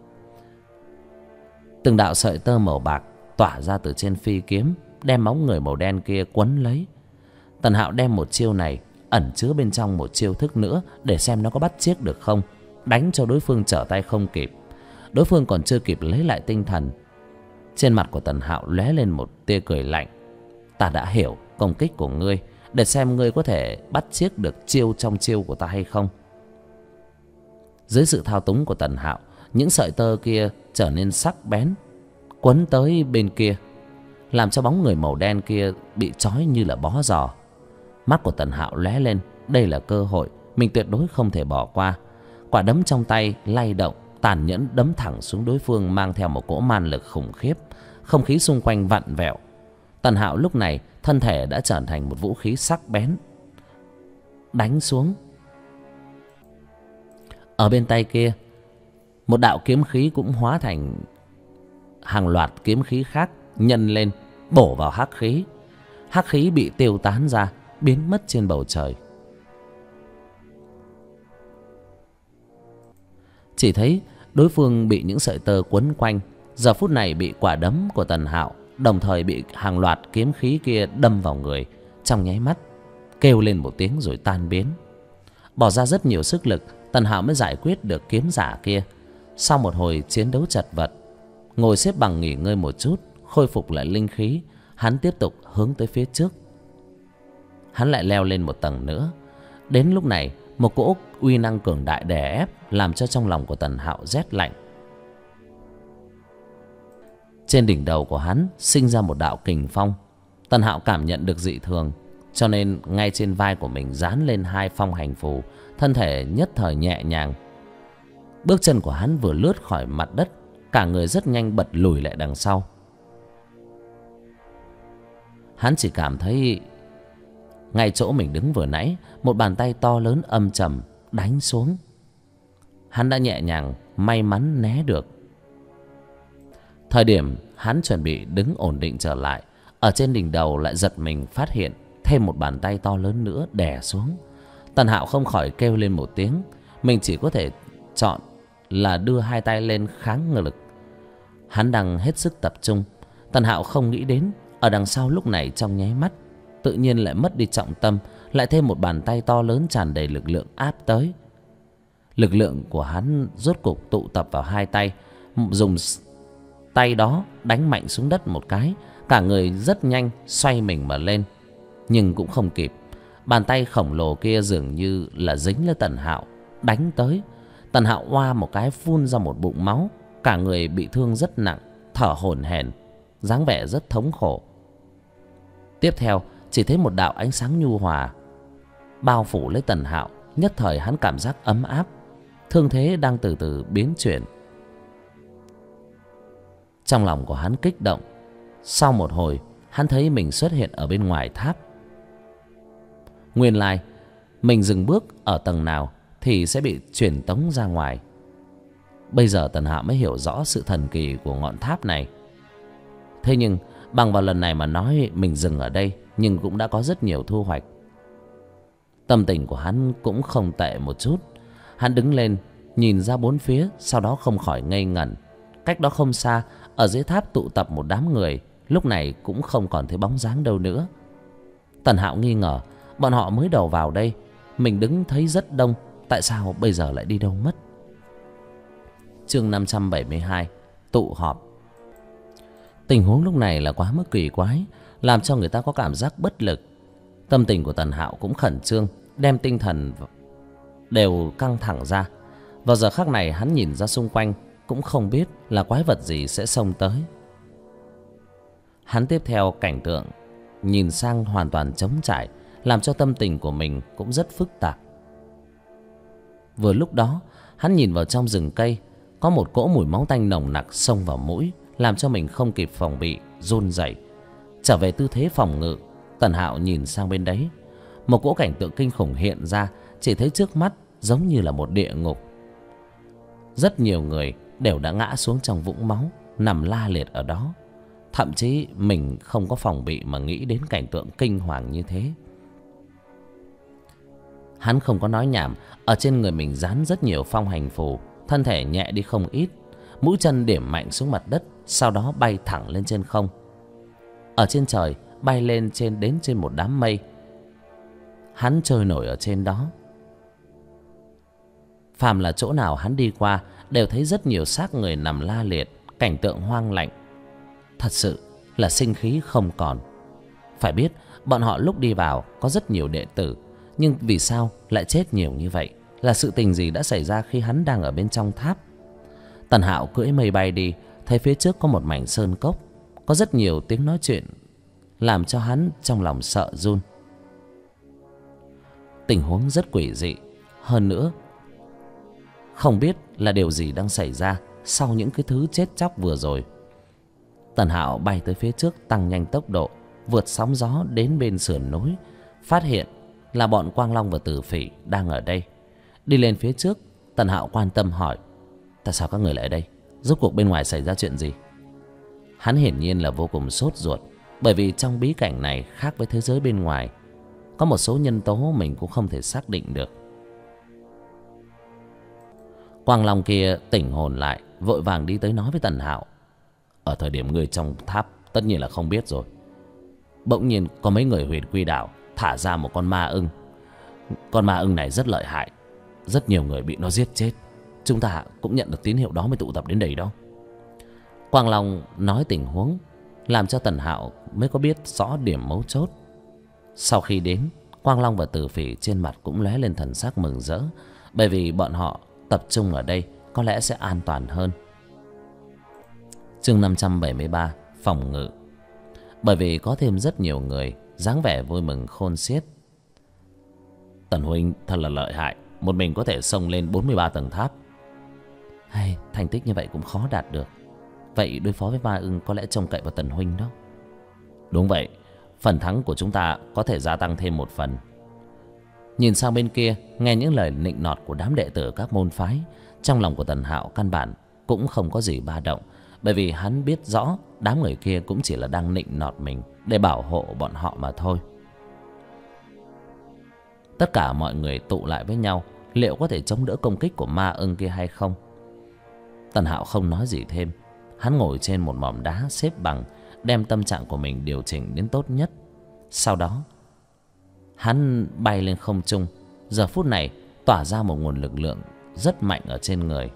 Từng đạo sợi tơ màu bạc tỏa ra từ trên phi kiếm, đem bóng người màu đen kia quấn lấy. Tần Hạo đem một chiêu này ẩn chứa bên trong một chiêu thức nữa, để xem nó có bắt chước được không. Đánh cho đối phương trở tay không kịp. Đối phương còn chưa kịp lấy lại tinh thần, trên mặt của Tần Hạo lóe lên một tia cười lạnh. Ta đã hiểu công kích của ngươi, để xem ngươi có thể bắt chước được chiêu trong chiêu của ta hay không. Dưới sự thao túng của Tần Hạo, những sợi tơ kia trở nên sắc bén, quấn tới bên kia, làm cho bóng người màu đen kia bị trói như là bó giò. Mắt của Tần Hạo lóe lên, đây là cơ hội, mình tuyệt đối không thể bỏ qua. Quả đấm trong tay lay động, tàn nhẫn đấm thẳng xuống đối phương, mang theo một cỗ man lực khủng khiếp. Không khí xung quanh vặn vẹo. Tần Hạo lúc này thân thể đã trở thành một vũ khí sắc bén, đánh xuống. Ở bên tay kia, một đạo kiếm khí cũng hóa thành hàng loạt kiếm khí khác nhân lên, bổ vào hắc khí. Hắc khí bị tiêu tán ra, biến mất trên bầu trời. Chỉ thấy đối phương bị những sợi tơ quấn quanh, giờ phút này bị quả đấm của Tần Hạo, đồng thời bị hàng loạt kiếm khí kia đâm vào người. Trong nháy mắt kêu lên một tiếng rồi tan biến. Bỏ ra rất nhiều sức lực, Tần Hạo mới giải quyết được kiếm giả kia. Sau một hồi chiến đấu chật vật, ngồi xếp bằng nghỉ ngơi một chút, khôi phục lại linh khí, hắn tiếp tục hướng tới phía trước. Hắn lại leo lên một tầng nữa. Đến lúc này, một cỗ uy năng cường đại đè ép, làm cho trong lòng của Tần Hạo rét lạnh. Trên đỉnh đầu của hắn sinh ra một đạo kình phong. Tần Hạo cảm nhận được dị thường, cho nên ngay trên vai của mình dán lên 2 phong hành phù. Thân thể nhất thời nhẹ nhàng. Bước chân của hắn vừa lướt khỏi mặt đất, cả người rất nhanh bật lùi lại đằng sau. Hắn chỉ cảm thấy ngay chỗ mình đứng vừa nãy, một bàn tay to lớn âm trầm đánh xuống. Hắn đã nhẹ nhàng may mắn né được. Thời điểm hắn chuẩn bị đứng ổn định trở lại, ở trên đỉnh đầu lại giật mình phát hiện thêm một bàn tay to lớn nữa đè xuống. Tần Hạo không khỏi kêu lên một tiếng. Mình chỉ có thể chọn là đưa 2 tay lên kháng lực. Hắn đang hết sức tập trung. Tần Hạo không nghĩ đến ở đằng sau lúc này trong nháy mắt tự nhiên lại mất đi trọng tâm, lại thêm một bàn tay to lớn tràn đầy lực lượng áp tới. Lực lượng của hắn rốt cục tụ tập vào 2 tay, dùng tay đó đánh mạnh xuống đất một cái. Cả người rất nhanh xoay mình mà lên, nhưng cũng không kịp. Bàn tay khổng lồ kia dường như là dính lên Tần Hạo, đánh tới. Tần Hạo oa một cái phun ra một bụng máu, cả người bị thương rất nặng, thở hổn hển, dáng vẻ rất thống khổ. Tiếp theo chỉ thấy một đạo ánh sáng nhu hòa bao phủ lấy Tần Hạo. Nhất thời hắn cảm giác ấm áp, thương thế đang từ từ biến chuyển. Trong lòng của hắn kích động. Sau một hồi, hắn thấy mình xuất hiện ở bên ngoài tháp. Nguyên lai mình dừng bước ở tầng nào thì sẽ bị truyền tống ra ngoài. Bây giờ Tần Hạo mới hiểu rõ sự thần kỳ của ngọn tháp này. Thế nhưng bằng vào lần này mà nói mình dừng ở đây, nhưng cũng đã có rất nhiều thu hoạch. Tâm tình của hắn cũng không tệ một chút. Hắn đứng lên nhìn ra bốn phía, sau đó không khỏi ngây ngẩn. Cách đó không xa, ở dưới tháp tụ tập một đám người, lúc này cũng không còn thấy bóng dáng đâu nữa. Tần Hạo nghi ngờ bọn họ mới đầu vào đây, mình đứng thấy rất đông, tại sao bây giờ lại đi đâu mất? Chương 572 tụ họp. Tình huống lúc này là quá mức kỳ quái, làm cho người ta có cảm giác bất lực. Tâm tình của Tần Hạo cũng khẩn trương, đem tinh thần đều căng thẳng ra. Vào giờ khắc này hắn nhìn ra xung quanh, cũng không biết là quái vật gì sẽ xông tới. Hắn tiếp theo cảnh tượng nhìn sang hoàn toàn trống trải, làm cho tâm tình của mình cũng rất phức tạp. Vừa lúc đó hắn nhìn vào trong rừng cây, có một cỗ mùi máu tanh nồng nặc xông vào mũi, làm cho mình không kịp phòng bị, run rẩy. Trở về tư thế phòng ngự, Tần Hạo nhìn sang bên đấy. Một cỗ cảnh tượng kinh khủng hiện ra, chỉ thấy trước mắt giống như là một địa ngục. Rất nhiều người đều đã ngã xuống trong vũng máu, nằm la liệt ở đó. Thậm chí mình không có phòng bị mà nghĩ đến cảnh tượng kinh hoàng như thế. Hắn không có nói nhảm, ở trên người mình dán rất nhiều phong hành phù, thân thể nhẹ đi không ít, mũi chân điểm mạnh xuống mặt đất, sau đó bay thẳng lên trên không. Ở trên trời, bay lên đến trên một đám mây. Hắn trôi nổi ở trên đó. Phàm là chỗ nào hắn đi qua đều thấy rất nhiều xác người nằm la liệt, cảnh tượng hoang lạnh. Thật sự là sinh khí không còn. Phải biết bọn họ lúc đi vào có rất nhiều đệ tử, nhưng vì sao lại chết nhiều như vậy? Là sự tình gì đã xảy ra khi hắn đang ở bên trong tháp? Tần Hạo cưỡi mây bay đi, thấy phía trước có một mảnh sơn cốc, có rất nhiều tiếng nói chuyện, làm cho hắn trong lòng sợ run. Tình huống rất quỷ dị. Hơn nữa, không biết là điều gì đang xảy ra sau những cái thứ chết chóc vừa rồi. Tần Hạo bay tới phía trước, tăng nhanh tốc độ, vượt sóng gió đến bên sườn núi, phát hiện là bọn Quang Long và Tử Phỉ đang ở đây. Đi lên phía trước, Tần Hạo quan tâm hỏi: tại sao các người lại ở đây? Rốt cuộc bên ngoài xảy ra chuyện gì? Hắn hiển nhiên là vô cùng sốt ruột, bởi vì trong bí cảnh này khác với thế giới bên ngoài, có một số nhân tố mình cũng không thể xác định được. Quang Long kia tỉnh hồn lại, vội vàng đi tới nói với Tần Hạo: ở thời điểm người trong tháp tất nhiên là không biết rồi. Bỗng nhiên có mấy người Huyền Quy Đảo thả ra một con ma ưng. Con ma ưng này rất lợi hại, rất nhiều người bị nó giết chết. Chúng ta cũng nhận được tín hiệu đó mới tụ tập đến đây đó. Quang Long nói tình huống, làm cho Tần Hạo mới có biết rõ điểm mấu chốt. Sau khi đến, Quang Long và Tử Phỉ trên mặt cũng lóe lên thần sắc mừng rỡ, bởi vì bọn họ tập trung ở đây có lẽ sẽ an toàn hơn. Chương 573 phòng ngự. Bởi vì có thêm rất nhiều người, dáng vẻ vui mừng khôn xiết. Tần huynh thật là lợi hại, một mình có thể xông lên 43 tầng tháp. Hay, thành tích như vậy cũng khó đạt được. Vậy đối phó với ma ưng có lẽ trông cậy vào Tần huynh đó. Đúng vậy, phần thắng của chúng ta có thể gia tăng thêm một phần. Nhìn sang bên kia, nghe những lời nịnh nọt của đám đệ tử các môn phái, trong lòng của Tần Hạo căn bản cũng không có gì ba động, bởi vì hắn biết rõ đám người kia cũng chỉ là đang nịnh nọt mình để bảo hộ bọn họ mà thôi. Tất cả mọi người tụ lại với nhau, liệu có thể chống đỡ công kích của ma ưng kia hay không? Tần Hạo không nói gì thêm. Hắn ngồi trên một mỏm đá xếp bằng, đem tâm trạng của mình điều chỉnh đến tốt nhất. Sau đó hắn bay lên không trung, giờ phút này tỏa ra một nguồn lực lượng rất mạnh ở trên người.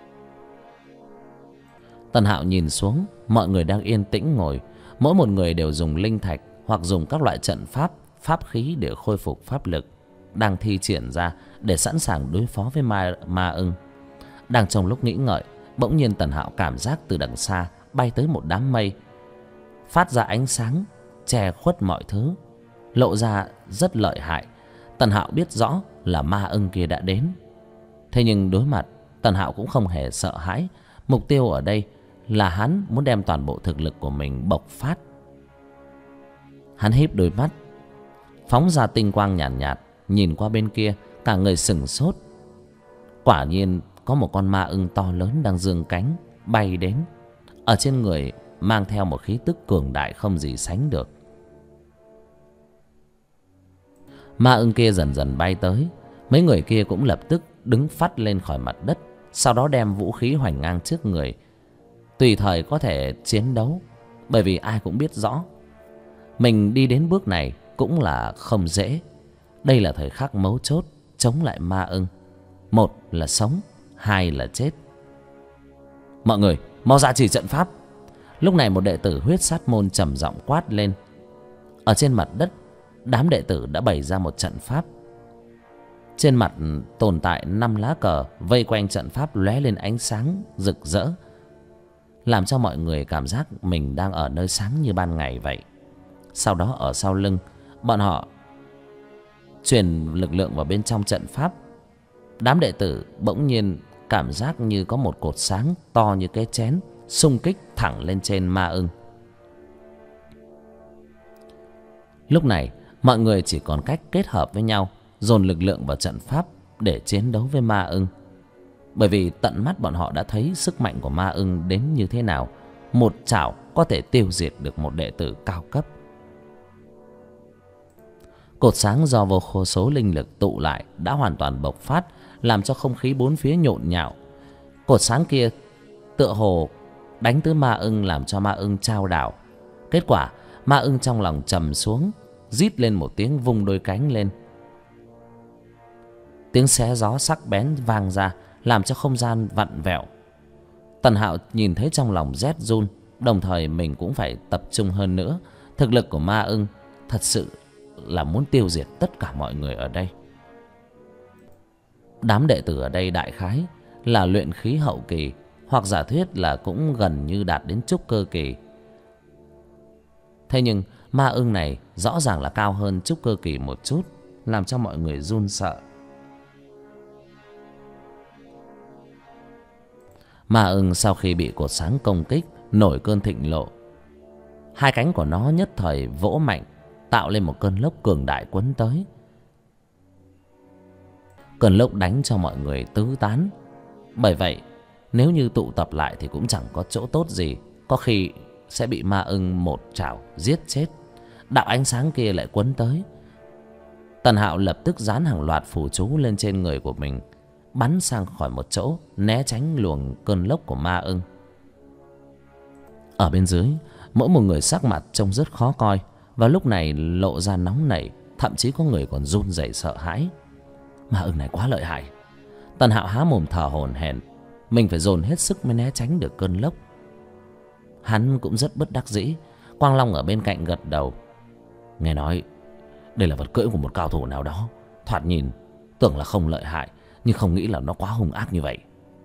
Tần Hạo nhìn xuống, mọi người đang yên tĩnh ngồi, mỗi một người đều dùng linh thạch hoặc dùng các loại trận pháp, pháp khí để khôi phục pháp lực, đang thi triển ra để sẵn sàng đối phó với ma ưng. Đang trong lúc nghĩ ngợi, bỗng nhiên Tần Hạo cảm giác từ đằng xa bay tới một đám mây, phát ra ánh sáng che khuất mọi thứ, lộ ra rất lợi hại. Tần Hạo biết rõ là ma ưng kia đã đến. Thế nhưng đối mặt, Tần Hạo cũng không hề sợ hãi. Mục tiêu ở đây là hắn muốn đem toàn bộ thực lực của mình bộc phát. Hắn híp đôi mắt, phóng ra tinh quang nhàn nhạt, nhìn qua bên kia, cả người sửng sốt. Quả nhiên có một con ma ưng to lớn đang giương cánh bay đến, ở trên người mang theo một khí tức cường đại không gì sánh được. Ma ưng kia dần dần bay tới, mấy người kia cũng lập tức đứng phắt lên khỏi mặt đất, sau đó đem vũ khí hoành ngang trước người, tùy thời có thể chiến đấu. Bởi vì ai cũng biết rõ mình đi đến bước này cũng là không dễ. Đây là thời khắc mấu chốt chống lại ma ưng. một là sống, hai là chết. Mọi người mau ra chỉ trận pháp. Lúc này một đệ tử huyết sát môn trầm giọng quát lên. Ở trên mặt đất, đám đệ tử đã bày ra một trận pháp. Trên mặt tồn tại 5 lá cờ vây quanh trận pháp lóe lên ánh sáng rực rỡ, làm cho mọi người cảm giác mình đang ở nơi sáng như ban ngày vậy. Sau đó ở sau lưng bọn họ truyền lực lượng vào bên trong trận pháp. Đám đệ tử bỗng nhiên cảm giác như có một cột sáng to như cái chén xung kích thẳng lên trên ma ưng. Lúc này mọi người chỉ còn cách kết hợp với nhau, dồn lực lượng vào trận pháp để chiến đấu với ma ưng. Bởi vì tận mắt bọn họ đã thấy sức mạnh của ma ưng đến như thế nào. Một chảo có thể tiêu diệt được một đệ tử cao cấp. Cột sáng do vô số linh lực tụ lại đã hoàn toàn bộc phát, làm cho không khí bốn phía nhộn nhạo. Cột sáng kia tựa hồ đánh tới ma ưng, làm cho ma ưng chao đảo. Kết quả ma ưng trong lòng trầm xuống, rít lên một tiếng, vung đôi cánh lên. Tiếng xé gió sắc bén vang ra, làm cho không gian vặn vẹo. Tần Hạo nhìn thấy trong lòng rét run, đồng thời mình cũng phải tập trung hơn nữa. Thực lực của ma ưng thật sự là muốn tiêu diệt tất cả mọi người ở đây. Đám đệ tử ở đây đại khái là luyện khí hậu kỳ, hoặc giả thuyết là cũng gần như đạt đến trúc cơ kỳ. Thế nhưng ma ưng này rõ ràng là cao hơn trúc cơ kỳ một chút, làm cho mọi người run sợ. Ma ưng sau khi bị cột sáng công kích nổi cơn thịnh nộ. Hai cánh của nó nhất thời vỗ mạnh, tạo lên một cơn lốc cường đại quấn tới. Cơn lốc đánh cho mọi người tứ tán. Bởi vậy nếu như tụ tập lại thì cũng chẳng có chỗ tốt gì, có khi sẽ bị ma ưng một chảo giết chết. Đạo ánh sáng kia lại quấn tới. Tần Hạo lập tức dán hàng loạt phù chú lên trên người của mình, bắn sang khỏi một chỗ, né tránh luồng cơn lốc của ma ưng. Ở bên dưới, mỗi một người sắc mặt trông rất khó coi, và lúc này lộ ra nóng nảy, thậm chí có người còn run rẩy sợ hãi. Ma ưng này quá lợi hại. Tần Hạo há mồm thở hổn hển, mình phải dồn hết sức mới né tránh được cơn lốc. Hắn cũng rất bất đắc dĩ. Quang Long ở bên cạnh gật đầu. Nghe nói đây là vật cưỡi của một cao thủ nào đó, thoạt nhìn tưởng là không lợi hại, nhưng không nghĩ là nó quá hung ác như vậy.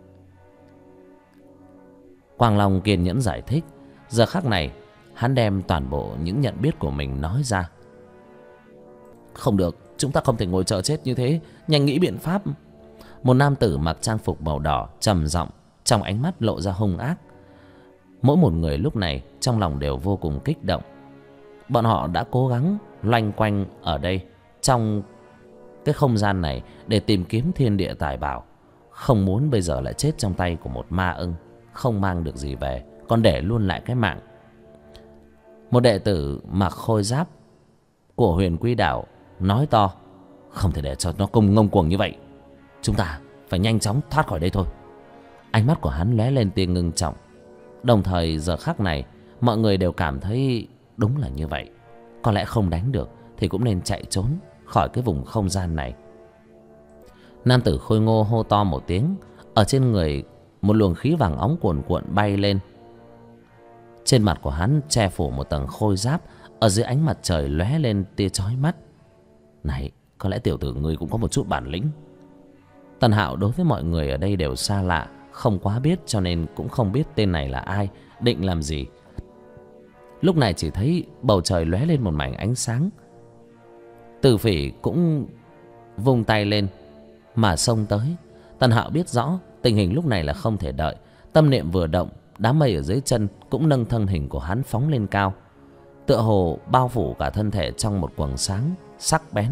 Quang Long kiên nhẫn giải thích. Giờ khắc này hắn đem toàn bộ những nhận biết của mình nói ra. Không được, chúng ta không thể ngồi chờ chết như thế, nhanh nghĩ biện pháp. Một nam tử mặc trang phục màu đỏ trầm giọng, trong ánh mắt lộ ra hung ác. Mỗi một người lúc này trong lòng đều vô cùng kích động. Bọn họ đã cố gắng loanh quanh ở đây trong cái không gian này để tìm kiếm thiên địa tài bảo, không muốn bây giờ lại chết trong tay của một ma ưng, không mang được gì về, còn để luôn lại cái mạng. Một đệ tử mặc khôi giáp của Huyền Quy Đảo nói to. Không thể để cho nó công ngông cuồng như vậy, chúng ta phải nhanh chóng thoát khỏi đây thôi. Ánh mắt của hắn lóe lên tia ngưng trọng. Đồng thời giờ khắc này mọi người đều cảm thấy đúng là như vậy. Có lẽ không đánh được thì cũng nên chạy trốn khỏi cái vùng không gian này. Nam tử khôi ngô hô to một tiếng. Ở trên người một luồng khí vàng óng cuồn cuộn bay lên. Trên mặt của hắn che phủ một tầng khôi giáp. Ở dưới ánh mặt trời lóe lên tia chói mắt. Này, có lẽ tiểu tử ngươi cũng có một chút bản lĩnh. Tần Hạo đối với mọi người ở đây đều xa lạ, không quá biết, cho nên cũng không biết tên này là ai, định làm gì. Lúc này chỉ thấy bầu trời lóe lên một mảnh ánh sáng. Từ Phỉ cũng vung tay lên mà xông tới. Tần Hạo biết rõ tình hình lúc này là không thể đợi. Tâm niệm vừa động, đám mây ở dưới chân cũng nâng thân hình của hắn phóng lên cao, tựa hồ bao phủ cả thân thể trong một quầng sáng sắc bén.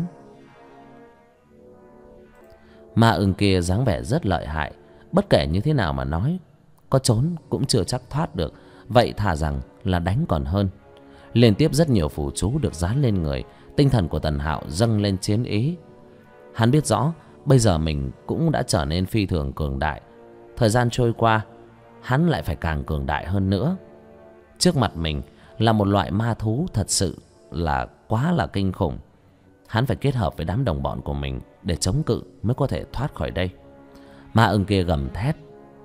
Ma ưng kia dáng vẻ rất lợi hại, bất kể như thế nào mà nói, có trốn cũng chưa chắc thoát được. Vậy thà rằng là đánh còn hơn. Liên tiếp rất nhiều phù chú được dán lên người. Tinh thần của Tần Hạo dâng lên chiến ý. Hắn biết rõ bây giờ mình cũng đã trở nên phi thường cường đại. Thời gian trôi qua, hắn lại phải càng cường đại hơn nữa. Trước mặt mình là một loại ma thú thật sự là quá là kinh khủng. Hắn phải kết hợp với đám đồng bọn của mình để chống cự mới có thể thoát khỏi đây. Ma ưng kia gầm thét,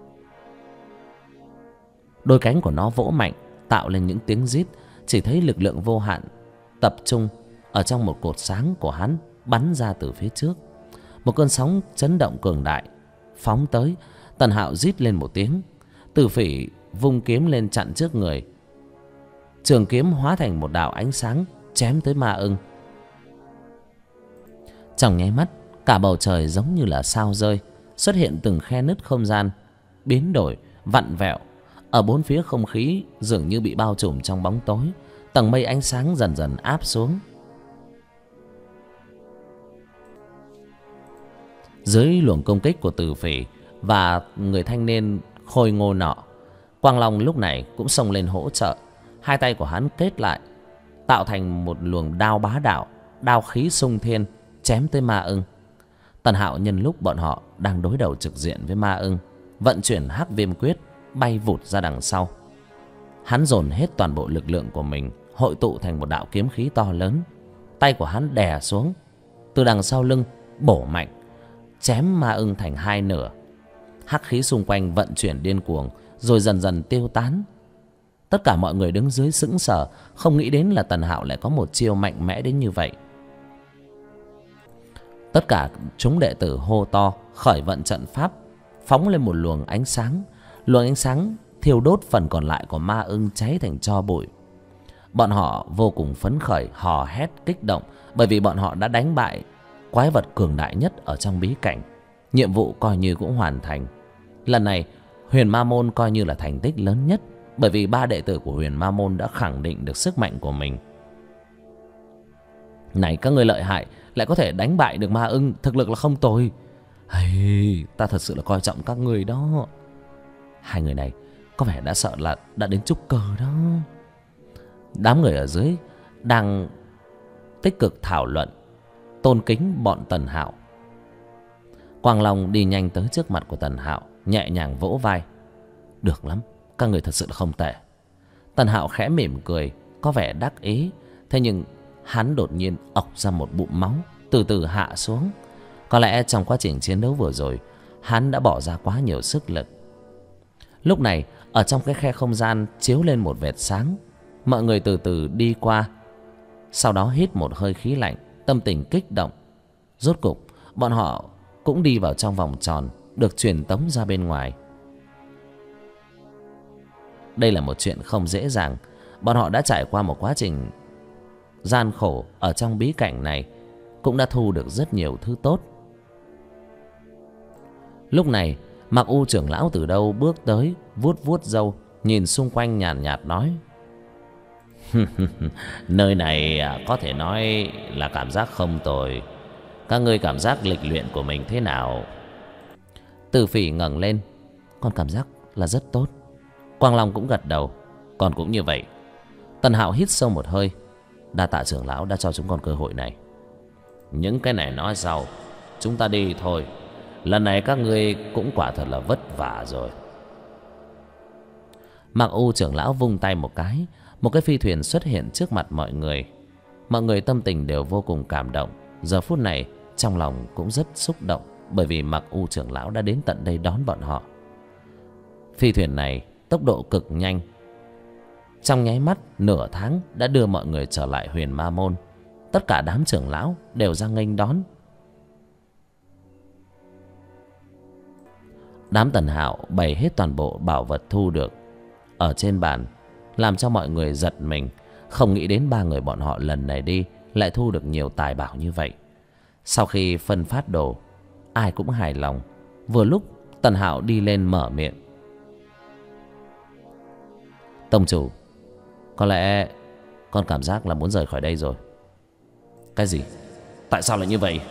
đôi cánh của nó vỗ mạnh tạo lên những tiếng rít. Chỉ thấy lực lượng vô hạn tập trung ở trong một cột sáng của hắn bắn ra từ phía trước. Một cơn sóng chấn động cường đại phóng tới. Tần Hạo rít lên một tiếng, Tử Phỉ vung kiếm lên chặn trước người. Trường kiếm hóa thành một đạo ánh sáng chém tới ma ưng. Trong nháy mắt, cả bầu trời giống như là sao rơi, xuất hiện từng khe nứt không gian biến đổi vặn vẹo. Ở bốn phía không khí dường như bị bao trùm trong bóng tối. Tầng mây ánh sáng dần dần áp xuống. Dưới luồng công kích của Tử Phỉ và người thanh niên khôi ngô nọ, Quang Long lúc này cũng xông lên hỗ trợ. Hai tay của hắn kết lại tạo thành một luồng đao bá đạo, đao khí xung thiên chém tới ma ưng. Tần Hạo nhân lúc bọn họ đang đối đầu trực diện với ma ưng, vận chuyển Hắc Viêm Quyết bay vụt ra đằng sau. Hắn dồn hết toàn bộ lực lượng của mình hội tụ thành một đạo kiếm khí to lớn. Tay của hắn đè xuống, từ đằng sau lưng bổ mạnh, chém ma ưng thành hai nửa. Hắc khí xung quanh vận chuyển điên cuồng rồi dần dần tiêu tán. Tất cả mọi người đứng dưới sững sờ, không nghĩ đến là Tần Hạo lại có một chiêu mạnh mẽ đến như vậy. Tất cả chúng đệ tử hô to khởi vận trận pháp, phóng lên một luồng ánh sáng. Luồng ánh sáng thiêu đốt phần còn lại của ma ưng cháy thành tro bụi. Bọn họ vô cùng phấn khởi, hò hét kích động, bởi vì bọn họ đã đánh bại quái vật cường đại nhất ở trong bí cảnh. Nhiệm vụ coi như cũng hoàn thành. Lần này Huyền Ma Môn coi như là thành tích lớn nhất, bởi vì 3 đệ tử của Huyền Ma Môn đã khẳng định được sức mạnh của mình. Này các ngươi lợi hại, lại có thể đánh bại được ma ưng, thực lực là không tồi. Hey, ta thật sự là coi trọng các ngươi đó. Hai người này có vẻ đã sợ là đã đến trúc cơ đó. Đám người ở dưới đang tích cực thảo luận, tôn kính bọn Tần Hạo. Quang Long đi nhanh tới trước mặt của Tần Hạo, nhẹ nhàng vỗ vai. Được lắm, các người thật sự là không tệ. Tần Hạo khẽ mỉm cười, có vẻ đắc ý. Thế nhưng hắn đột nhiên ọc ra một bụng máu, từ từ hạ xuống. Có lẽ trong quá trình chiến đấu vừa rồi, hắn đã bỏ ra quá nhiều sức lực. Lúc này, ở trong cái khe không gian chiếu lên một vệt sáng. Mọi người từ từ đi qua, sau đó hít một hơi khí lạnh, tâm tình kích động. Rốt cục, bọn họ cũng đi vào trong vòng tròn, được truyền tống ra bên ngoài. Đây là một chuyện không dễ dàng. Bọn họ đã trải qua một quá trình gian khổ ở trong bí cảnh này, cũng đã thu được rất nhiều thứ tốt. Lúc này, Mặc U trưởng lão từ đâu bước tới, vuốt vuốt râu, nhìn xung quanh nhàn nhạt nói. Nơi này có thể nói là cảm giác không tồi. Các ngươi cảm giác lịch luyện của mình thế nào? Tử Phỉ ngẩng lên. Con cảm giác là rất tốt. Quang Long cũng gật đầu. Con cũng như vậy. Tần Hạo hít sâu một hơi. Đa tạ trưởng lão đã cho chúng con cơ hội này. Những cái này nói sau, chúng ta đi thôi. Lần này các ngươi cũng quả thật là vất vả rồi. Mặc U trưởng lão vung tay một cái, một cái phi thuyền xuất hiện trước mặt mọi người. Mọi người tâm tình đều vô cùng cảm động. Giờ phút này trong lòng cũng rất xúc động, bởi vì Mặc U trưởng lão đã đến tận đây đón bọn họ. Phi thuyền này tốc độ cực nhanh, trong nháy mắt nửa tháng đã đưa mọi người trở lại Huyền Ma Môn. Tất cả đám trưởng lão đều ra nghênh đón. Đám Tần Hạo bày hết toàn bộ bảo vật thu được ở trên bàn, làm cho mọi người giật mình. Không nghĩ đến 3 người bọn họ lần này đi lại thu được nhiều tài bảo như vậy. Sau khi phân phát đồ, ai cũng hài lòng. Vừa lúc Tần Hạo đi lên mở miệng. Tông chủ, có lẽ con cảm giác là muốn rời khỏi đây rồi. Cái gì? Tại sao lại như vậy?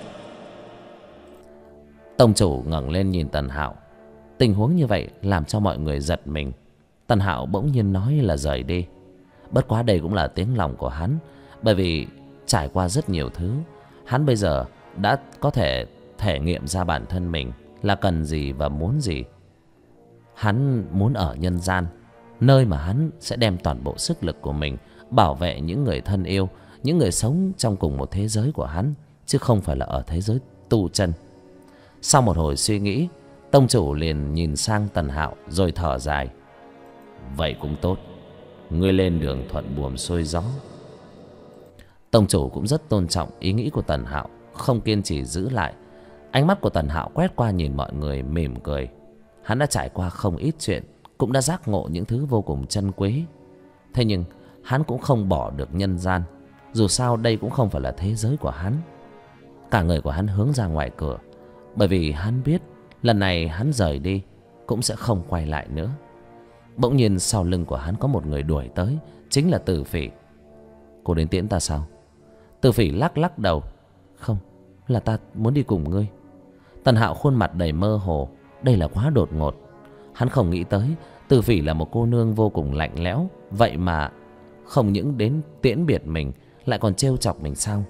Tông chủ ngẩng lên nhìn Tần Hạo. Tình huống như vậy làm cho mọi người giật mình. Tần Hạo bỗng nhiên nói là rời đi. Bất quá đây cũng là tiếng lòng của hắn, bởi vì trải qua rất nhiều thứ, hắn bây giờ đã có thể thể nghiệm ra bản thân mình là cần gì và muốn gì. Hắn muốn ở nhân gian, nơi mà hắn sẽ đem toàn bộ sức lực của mình bảo vệ những người thân yêu, những người sống trong cùng một thế giới của hắn, chứ không phải là ở thế giới tu chân. Sau một hồi suy nghĩ, Tông chủ liền nhìn sang Tần Hạo rồi thở dài. Vậy cũng tốt, ngươi lên đường thuận buồm xuôi gió. Tông chủ cũng rất tôn trọng ý nghĩ của Tần Hạo, không kiên trì giữ lại. Ánh mắt của Tần Hạo quét qua nhìn mọi người mỉm cười. Hắn đã trải qua không ít chuyện, cũng đã giác ngộ những thứ vô cùng chân quý. Thế nhưng hắn cũng không bỏ được nhân gian. Dù sao đây cũng không phải là thế giới của hắn. Cả người của hắn hướng ra ngoài cửa, bởi vì hắn biết lần này hắn rời đi cũng sẽ không quay lại nữa. Bỗng nhiên sau lưng của hắn có một người đuổi tới, chính là Từ Phỉ. Cô đến tiễn ta sao? Từ Phỉ lắc lắc đầu. Không, là ta muốn đi cùng ngươi. Tần Hạo khuôn mặt đầy mơ hồ. Đây là quá đột ngột. Hắn không nghĩ tới Từ Phỉ là một cô nương vô cùng lạnh lẽo, vậy mà không những đến tiễn biệt mình, lại còn trêu chọc mình sao?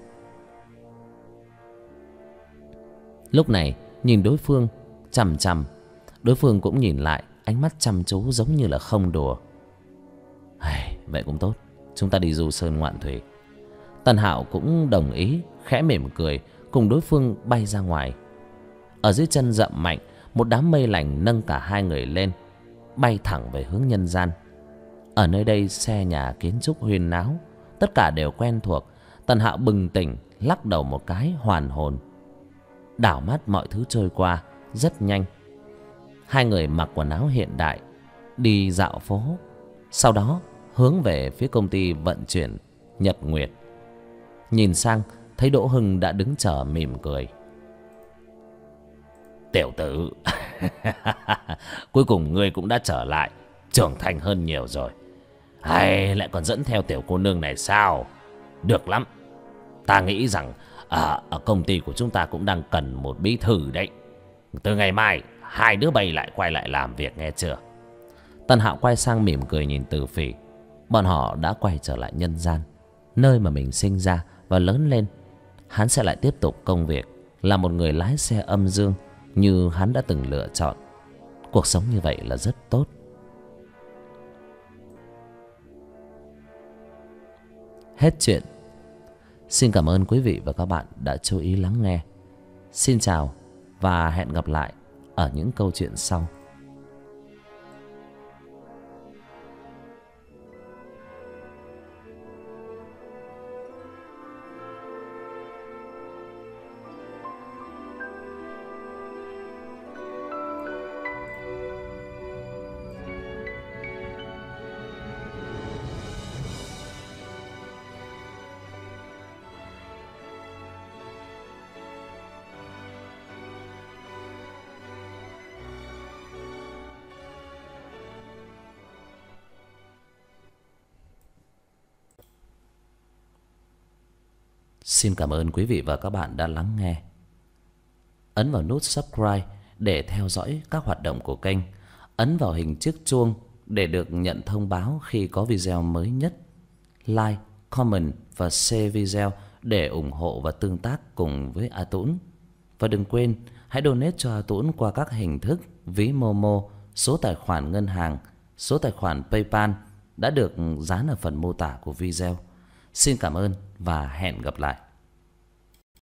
Lúc này nhìn đối phương chằm chằm, đối phương cũng nhìn lại, ánh mắt chăm chú giống như là không đùa. Vậy cũng tốt, chúng ta đi du sơn ngoạn thủy. Tần Hạo cũng đồng ý, khẽ mỉm cười, cùng đối phương bay ra ngoài. Ở dưới chân rậm mạnh, một đám mây lành nâng cả hai người lên, bay thẳng về hướng nhân gian. Ở nơi đây xe nhà kiến trúc huyên náo, tất cả đều quen thuộc. Tần Hạo bừng tỉnh, lắc đầu một cái hoàn hồn. Đảo mắt mọi thứ trôi qua rất nhanh. Hai người mặc quần áo hiện đại, đi dạo phố, sau đó hướng về phía công ty vận chuyển Nhật Nguyệt. Nhìn sang thấy Đỗ Hưng đã đứng chờ mỉm cười. Tiểu tử, cuối cùng ngươi cũng đã trở lại, trưởng thành hơn nhiều rồi. Hay lại còn dẫn theo tiểu cô nương này sao? Được lắm. Ta nghĩ rằng ở công ty của chúng ta cũng đang cần một bí thư đấy. Từ ngày mai hai đứa bay lại quay lại làm việc, nghe chưa? Tần Hạo quay sang mỉm cười nhìn Từ Phỉ. Bọn họ đã quay trở lại nhân gian, nơi mà mình sinh ra và lớn lên. Hắn sẽ lại tiếp tục công việc là một người lái xe âm dương như hắn đã từng lựa chọn. Cuộc sống như vậy là rất tốt. Hết chuyện. Xin cảm ơn quý vị và các bạn đã chú ý lắng nghe. Xin chào và hẹn gặp lại ở những câu chuyện sau. Xin cảm ơn quý vị và các bạn đã lắng nghe. Ấn vào nút subscribe để theo dõi các hoạt động của kênh. Ấn vào hình chiếc chuông để được nhận thông báo khi có video mới nhất. Like, comment và share video để ủng hộ và tương tác cùng với A Tũng. Và đừng quên hãy donate cho A Tũng qua các hình thức ví Momo, số tài khoản ngân hàng, số tài khoản PayPal đã được dán ở phần mô tả của video. Xin cảm ơn và hẹn gặp lại.